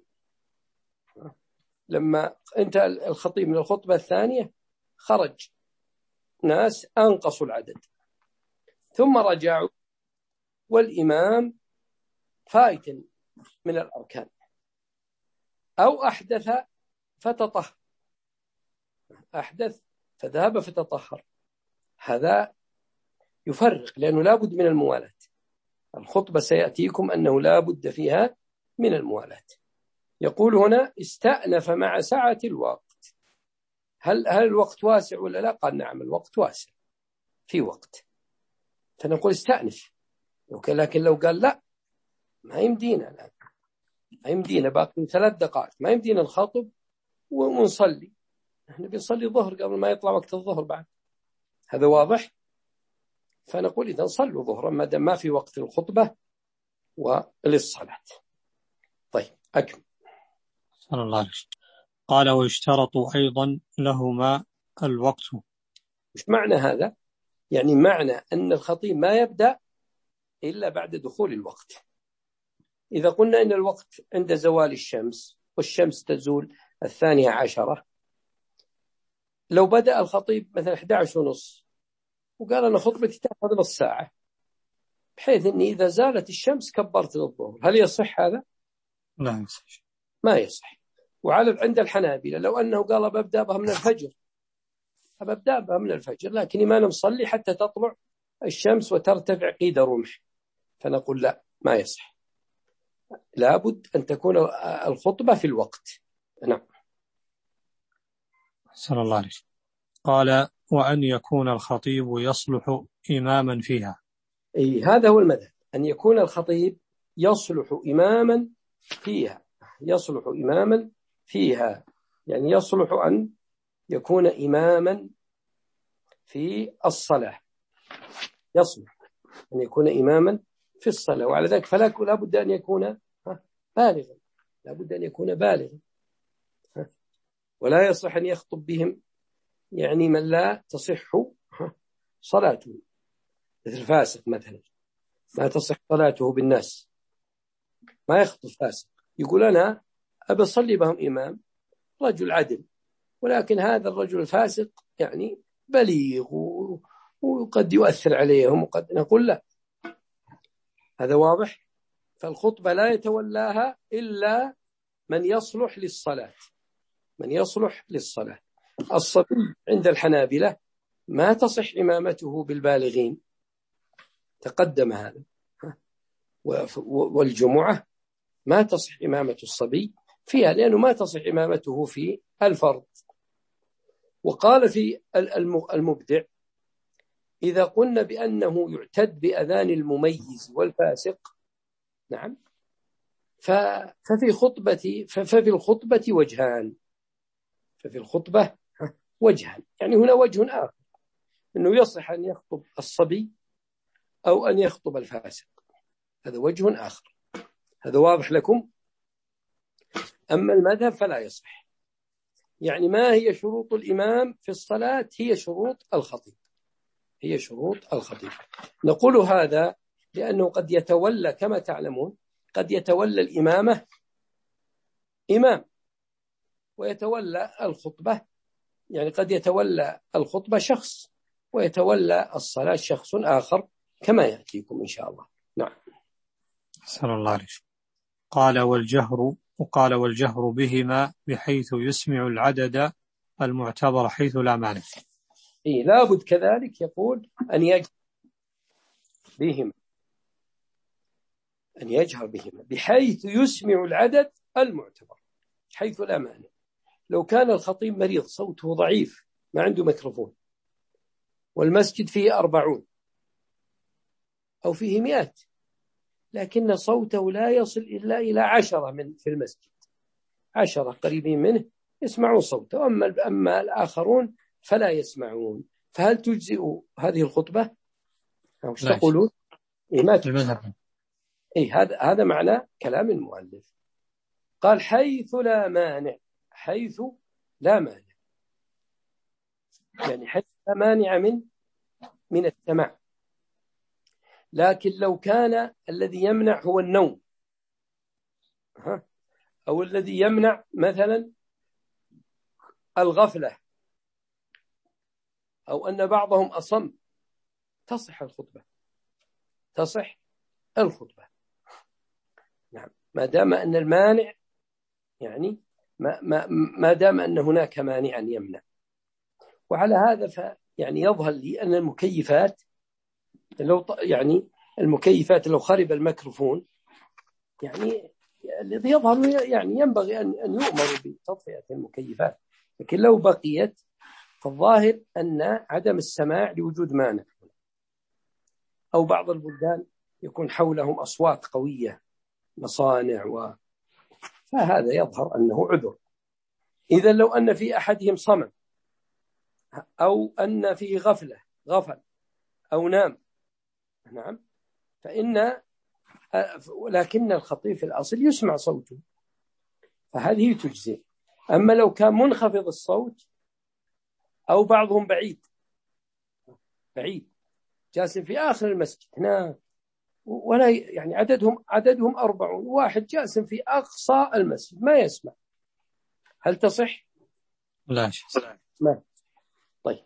لما انت الخطيب من الخطبة الثانية خرج ناس أنقصوا العدد ثم رجعوا والإمام فائت من الأركان، أو أحدث فتطهر، أحدث فذهب فتطهر، هذا يفرق لأنه لا بد من الموالاة. الخطبة سيأتيكم أنه لا بد فيها من الموالاة. يقول هنا استأنف مع سعة الوقت. هل هل الوقت واسع ولا لا؟ قال نعم الوقت واسع، في وقت، فنقول استأنف. لكن لو قال لا ما يمدينا الآن، ما يمدينا باقي ثلاث دقائق، ما يمدينا نخاطب ونصلي، احنا بنصلي ظهر قبل ما يطلع وقت الظهر بعد، هذا واضح. فنقول إذا صلوا ظهرا ما دام ما في وقت الخطبة وللصلاة. طيب أكمل. صلى الله عليه وسلم. قال: ويشترط أيضا لهما الوقت. مش معنى هذا؟ يعني معنى أن الخطيب ما يبدأ إلا بعد دخول الوقت. إذا قلنا إن الوقت عند زوال الشمس والشمس تزول الثانية عشرة، لو بدأ الخطيب مثلا أحد عشر ونص وقال أنا خطبتي تأخذ نص ساعة، بحيث أني إذا زالت الشمس كبرت للظهر، هل يصح هذا؟ لا يصح، ما يصح. وعلى عند الحنابلة لو أنه قال ببدأ بها من الفجر، ببدأ بها من الفجر لكني ما نصلي حتى تطلع الشمس وترتفع قيد رمح، فنقول لا، ما يصح، لابد أن تكون الخطبة في الوقت. نعم. صلى الله عليه وسلم. قال: وأن يكون الخطيب يصلح إماما فيها. أي هذا هو المذهب، أن يكون الخطيب يصلح إماما فيها، يصلح إماما فيها يعني يصلح أن يكون إماما في الصلاة، يصلح أن يكون إماما في الصلاة، وعلى ذلك فلا بد أن يكون بالغا، لا بد أن يكون بالغا، ولا يصح أن يخطب بهم يعني من لا تصح صلاته، مثل فاسق مثلا ما تصح صلاته بالناس، ما يخطب فاسق يقول أنا أبي أصلي بهم إمام، رجل عدل، ولكن هذا الرجل الفاسق يعني بليغ وقد يؤثر عليهم، وقد نقول لا، هذا واضح. فالخطبة لا يتولاها إلا من يصلح للصلاة، من يصلح للصلاة. الصبي عند الحنابلة ما تصح إمامته بالبالغين، تقدم هذا، والجمعة ما تصح إمامة الصبي فيها لأنه ما تصح إمامته في الفرض. وقال في المبدع إذا قلنا بأنه يعتد بأذان المميز والفاسق، نعم، ففي خطبة ففي الخطبة وجهان، ففي الخطبة وجهان، يعني هنا وجه آخر أنه يصح أن يخطب الصبي أو أن يخطب الفاسق، هذا وجه آخر، هذا واضح لكم. أما المذهب فلا يصح، يعني ما هي شروط الإمام في الصلاة؟ هي شروط الخطيب، هي شروط الخطيب. نقول هذا لأنه قد يتولى كما تعلمون، قد يتولى الإمامة إمام ويتولى الخطبة يعني قد يتولى الخطبة شخص ويتولى الصلاة شخص آخر كما يأتيكم إن شاء الله. نعم. أحسن الله عليك. قال والجهر وقال والجهر بهما بحيث يسمع العدد المعتبر حيث لا مانع. إيه لابد كذلك يقول أن يجهر بهما أن يجهر بهما بحيث يسمع العدد المعتبر حيث لا مانع. لو كان الخطيب مريض صوته ضعيف ما عنده ميكروفون والمسجد فيه أربعون أو فيه مئات لكن صوته لا يصل إلا إلى عشرة من في المسجد، عشرة قريبين منه يسمعون صوته، أما أما الآخرون فلا يسمعون، فهل تجزئ هذه الخطبة؟ وش تقولون؟ إيه ما تجزئ. إيه هذا هذا معنى كلام المؤلف. قال حيث لا مانع، حيث لا مانع يعني حيث لا مانع من من السماع. لكن لو كان الذي يمنع هو النوم أو الذي يمنع مثلا الغفلة أو أن بعضهم أصم تصح الخطبة، تصح الخطبة. نعم ما دام أن المانع يعني ما, ما, ما دام أن هناك مانعا يمنع. وعلى هذا ف يعني يظهر لي أن المكيفات لو يعني المكيفات لو خرب الميكروفون يعني الذي يظهر يعني ينبغي أن أن يؤمر بتطفئة المكيفات، لكن لو بقيت فالظاهر أن عدم السماع لوجود مانع، أو بعض البلدان يكون حولهم أصوات قوية مصانع و... فهذا يظهر أنه عذر. إذا لو أن في أحدهم صمم أو أن فيه غفلة غفل أو نام نعم فإن ولكن الخطيب في الأصل يسمع صوته فهذه تجزئ. أما لو كان منخفض الصوت أو بعضهم بعيد بعيد جالس في آخر المسجد هنا ولا يعني عددهم عددهم أربعون، واحد جالس في أقصى المسجد ما يسمع، هل تصح؟ لا ما طيب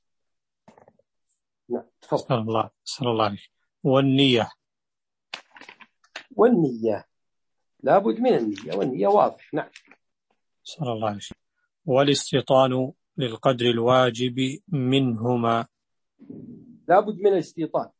نعم تفضل. الله صلى الله عليه. والنية والنية لابد من النية والنية واضح. نعم صلى الله عليه. والاستيطان للقدر الواجب منهما لابد من الاستيطان،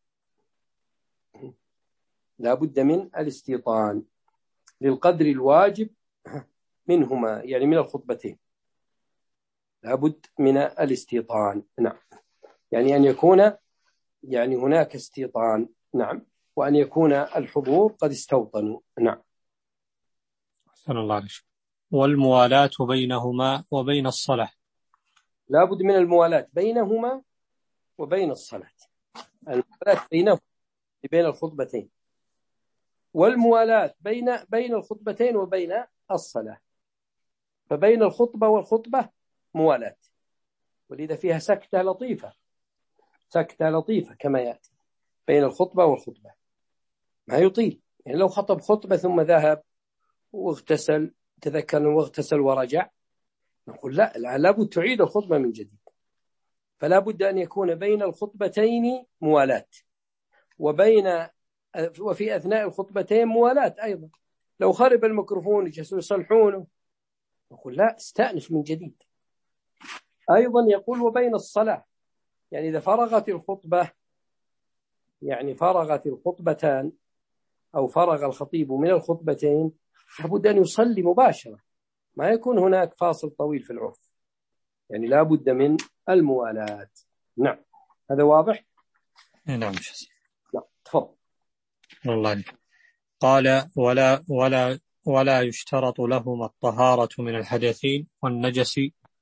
لابد من الاستيطان للقدر الواجب منهما يعني من الخطبتين، لابد من الاستيطان. نعم يعني أن يكون يعني هناك استيطان نعم وأن يكون الحضور قد استوطنوا. نعم صلى الله عليه. والموالاة بينهما وبين الصلاة لابد من الموالاة بينهما وبين الصلاة، الموالاة بينهما بين الخطبتين، والموالاة بين بين الخطبتين وبين الصلاة، فبين الخطبة والخطبة موالاة، ولذا فيها سكتة لطيفة سكتة لطيفة كما يأتي بين الخطبة والخطبة ما يطيل. يعني لو خطب خطبة ثم ذهب واغتسل تذكر واغتسل ورجع نقول لا لابد تعيد الخطبة من جديد. فلا بد أن يكون بين الخطبتين موالاة وبين وفي أثناء الخطبتين موالاة أيضا. لو خرب الميكروفون يجلسوا يصلحونه نقول لا استأنف من جديد. أيضا يقول وبين الصلاة يعني إذا فرغت الخطبة يعني فرغت الخطبتان أو فرغ الخطيب من الخطبتين لابد أن يصلي مباشرة، ما يكون هناك فاصل طويل في العرف، يعني لابد من الموالاة. نعم هذا واضح؟ نعم نعم تفضل. والله. قال ولا ولا ولا يشترط لهما الطهارة من الحدثين والنجس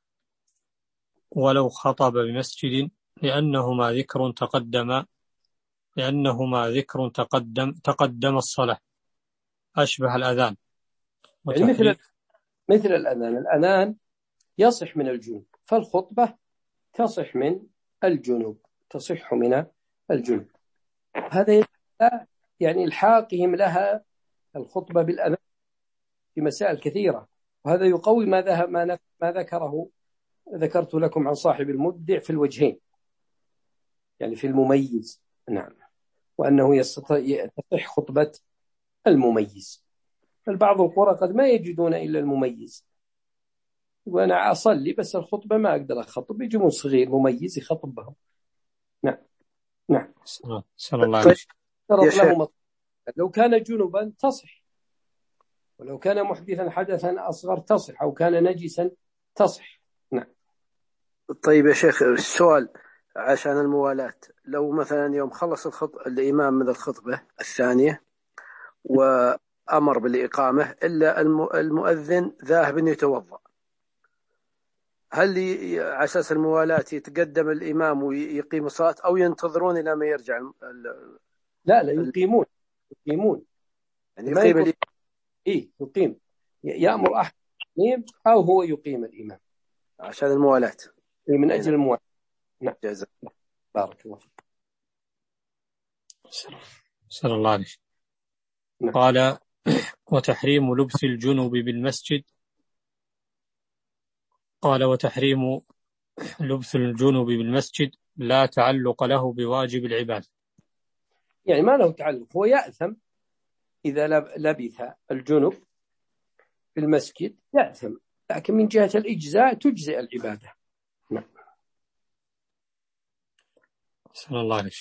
ولو خطب بمسجد لأنهما ذكر تقدم لأنهما ذكر تقدم تقدم الصلاة أشبه الأذان يعني مثل مثل الأذان، الأذان يصح من الجنوب فالخطبة تصح من الجنوب تصح من الجنوب. هذا يعني الحاقهم لها الخطبة بالأذان في مسائل كثيرة، وهذا يقوي ما ما ذكره ذكرت لكم عن صاحب المبدع في الوجهين، يعني في المميز، نعم، وأنه يستطيع تصح خطبة المميز. البعض القرى قد ما يجدون إلا المميز، وأنا أصلي بس الخطبة ما أقدر أخطب، يجيبون صغير مميز يخطب بهم. نعم نعم. صلى الله عليه طيب وسلم. يا شيخ، له لو كان جنبا تصح، ولو كان محدثا حدثا أصغر تصح، أو كان نجسا تصح. نعم. طيب يا شيخ، السؤال عشان الموالاة، لو مثلا يوم خلص الخط... الإمام من الخطبة الثانية وأمر بالإقامة إلا الم... المؤذن ذاهب يتوضأ، هل ي... على أساس الموالاة يتقدم الإمام ويقيم الصلاة، أو ينتظرون إلى ما يرجع ال... لا لا يقيمون يقيمون يعني ما يقيم يكون الإمام إيه يقيم، يأمر أحد يقيم أو هو يقيم الإمام عشان الموالاة من أجل الموالاة. نعم. جزاك بارك الله فيك. صلى الله عليه. نعم. قال وتحريم لبس الجنب بالمسجد. قال وتحريم لبس الجنب بالمسجد لا تعلق له بواجب العبادة. يعني ما له تعلق، هو يأثم إذا لبث الجنب في المسجد، يأثم، لكن من جهة الإجزاء تجزئ العبادة. نعم. صلى الله عليه.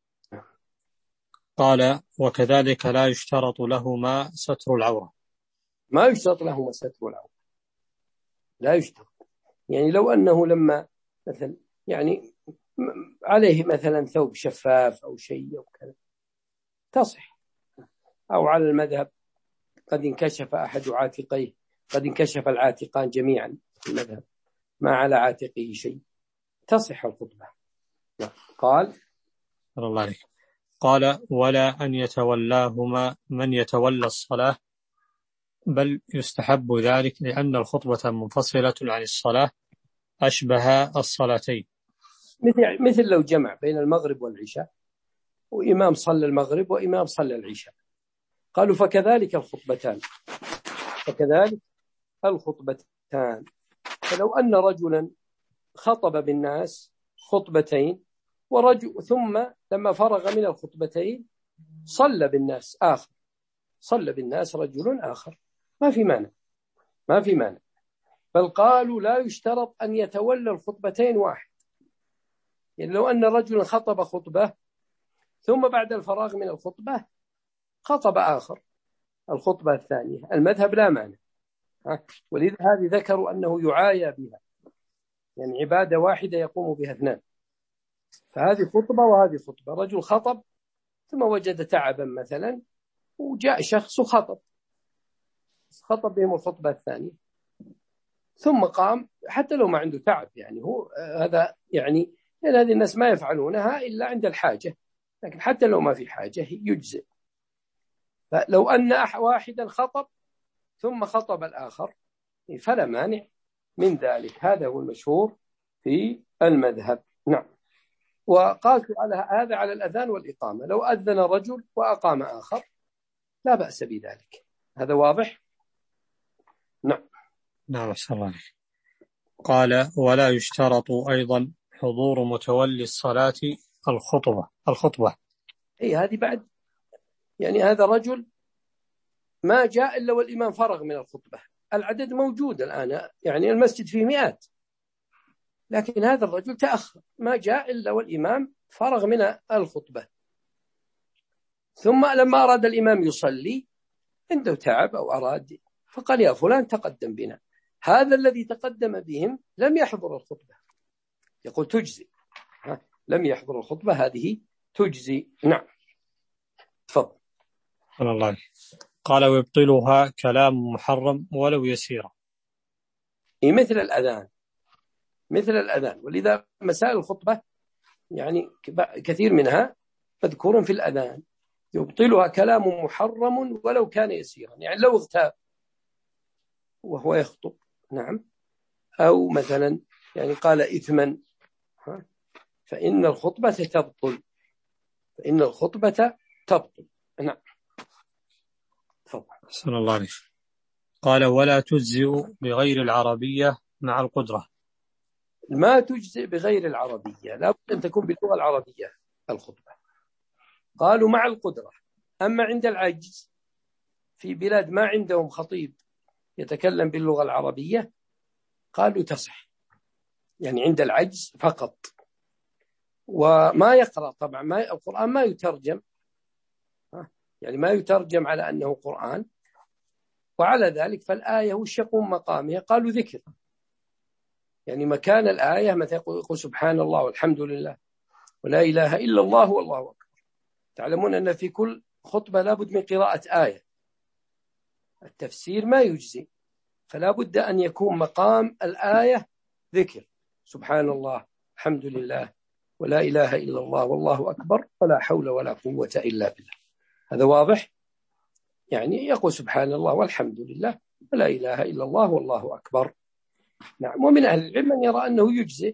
قال وكذلك لا يشترط لهما ستر العورة. ما يشترط لهما ستر العورة، لا يشترط. يعني لو أنه لما مثلا يعني عليه مثلا ثوب شفاف أو شيء أو كذا تصح، أو على المذهب قد انكشف أحد عاتقيه، قد انكشف العاتقان جميعا في المذهب ما على عاتقه شيء، تصح الخطبة. قال صلى الله عليه. قال ولا أن يتولاهما من يتولى الصلاة، بل يستحب ذلك لأن الخطبة منفصلة عن الصلاة أشبه الصلاتين. مثل مثل لو جمع بين المغرب والعشاء، وإمام صلى المغرب وإمام صلى العشاء، قالوا فكذلك الخطبتان فكذلك الخطبتان فلو أن رجلا خطب بالناس خطبتين، ورجل ثم لما فرغ من الخطبتين صلى بالناس آخر صلى بالناس رجل آخر، ما في مانع ما في مانع بل قالوا لا يشترط أن يتولى الخطبتين واحد. يعني لو أن رجل خطب خطبة ثم بعد الفراغ من الخطبة خطب آخر الخطبة الثانية، المذهب لا مانع، ولذا هذه ذكروا أنه يعايا بها، يعني عبادة واحدة يقوم بها اثنان، فهذه خطبة وهذه خطبة. رجل خطب ثم وجد تعبا مثلا وجاء شخص وخطب خطب بهم الخطبة الثانية، ثم قام حتى لو ما عنده تعب، يعني هو هذا يعني لأن هذه الناس ما يفعلونها إلا عند الحاجة، لكن حتى لو ما في حاجة يجزئ. فلو أن واحدا خطب ثم خطب الآخر فلا مانع من ذلك، هذا هو المشهور في المذهب. نعم. وقالت على هذا على الأذان والإقامة، لو أذن رجل وأقام آخر لا بأس بذلك، هذا واضح. نعم. نعم صلى الله عليه. قال ولا يشترط أيضا حضور متولي الصلاة الخطبة الخطبة أي هذه بعد، يعني هذا رجل ما جاء إلا والإمام فرغ من الخطبة، العدد موجود الآن، يعني المسجد فيه مئات، لكن هذا الرجل تأخر ما جاء إلا والإمام فرغ من الخطبة، ثم لما أراد الإمام يصلي عنده تعب أو أراد فقال يا فلان تقدم بنا، هذا الذي تقدم بهم لم يحضر الخطبة، يقول تجزي، لم يحضر الخطبة هذه تجزي. نعم. تفضل. صلى الله عليه. قال ويبطلها كلام محرم ولو يسيرا. مثل الأذان مثل الأذان ولذا مسائل الخطبة يعني كثير منها مذكور في الأذان، يبطلها كلام محرم ولو كان يسيرا، يعني لو اغتاب وهو يخطب، نعم، أو مثلا يعني قال إثما، فإن الخطبة تبطل فإن الخطبة تبطل. نعم. تفضل. صلى الله عليه. قال ولا تجزئ بغير العربية مع القدرة. ما تجزئ بغير العربية، لا بد أن تكون باللغة العربية الخطبة. قالوا مع القدرة. أما عند العجز في بلاد ما عندهم خطيب يتكلم باللغة العربية قالوا تصح، يعني عند العجز فقط، وما يقرأ طبعا ما القرآن ما يترجم، يعني ما يترجم على أنه قرآن، وعلى ذلك فالآية وش يقوم مقامها؟ قالوا ذكر، يعني مكان الآية مثلا يقول سبحان الله والحمد لله ولا إله إلا الله والله أكبر. تعلمون أن في كل خطبة لابد من قراءة آية، التفسير ما يجزي، فلا بد أن يكون مقام الآية ذكر سبحان الله الحمد لله ولا إله إلا الله والله أكبر ولا حول ولا قوة إلا بالله. هذا واضح؟ يعني يقول سبحان الله والحمد لله ولا إله إلا الله والله أكبر. نعم. ومن أهل العلم من يرى أنه يجزئ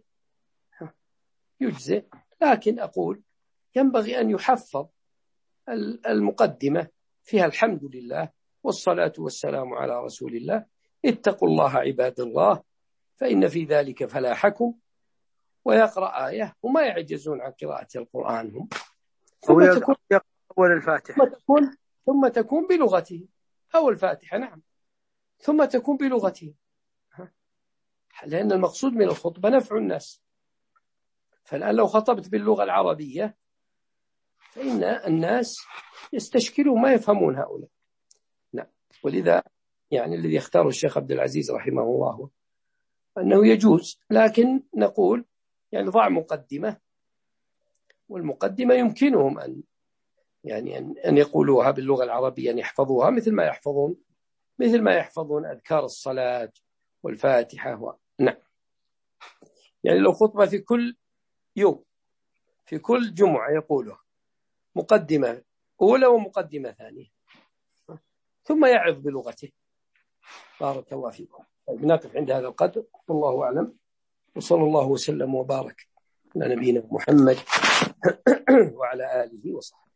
يجزئ لكن أقول ينبغي أن يحفظ المقدمة فيها الحمد لله والصلاة والسلام على رسول الله، اتقوا الله عباد الله فإن في ذلك فلاحكم، ويقرأ آية وما يعجزون عن قراءة القرآن هم، ثم تكون أول الفاتحة ثم تكون ثم تكون بلغته أو الفاتحة. نعم. ثم تكون بلغته، لأن المقصود من الخطبة نفع الناس. فالآن لو خطبت باللغة العربية فإن الناس يستشكلون ما يفهمون هؤلاء. نعم. ولذا يعني الذي يختاره الشيخ عبد العزيز رحمه الله أنه يجوز، لكن نقول يعني ضع مقدمة، والمقدمة يمكنهم أن يعني أن يقولوها باللغة العربية، أن يحفظوها مثل ما يحفظون مثل ما يحفظون أذكار الصلاة والفاتحة و... نعم. يعني لو خطبة في كل يوم في كل جمعة يقولها مقدمة أولى ومقدمة ثانية ثم يعظ بلغته. بارك الله فيكم. نقف عند هذا القدر والله أعلم، وصلى الله وسلم وبارك على نبينا محمد وعلى آله وصحبه.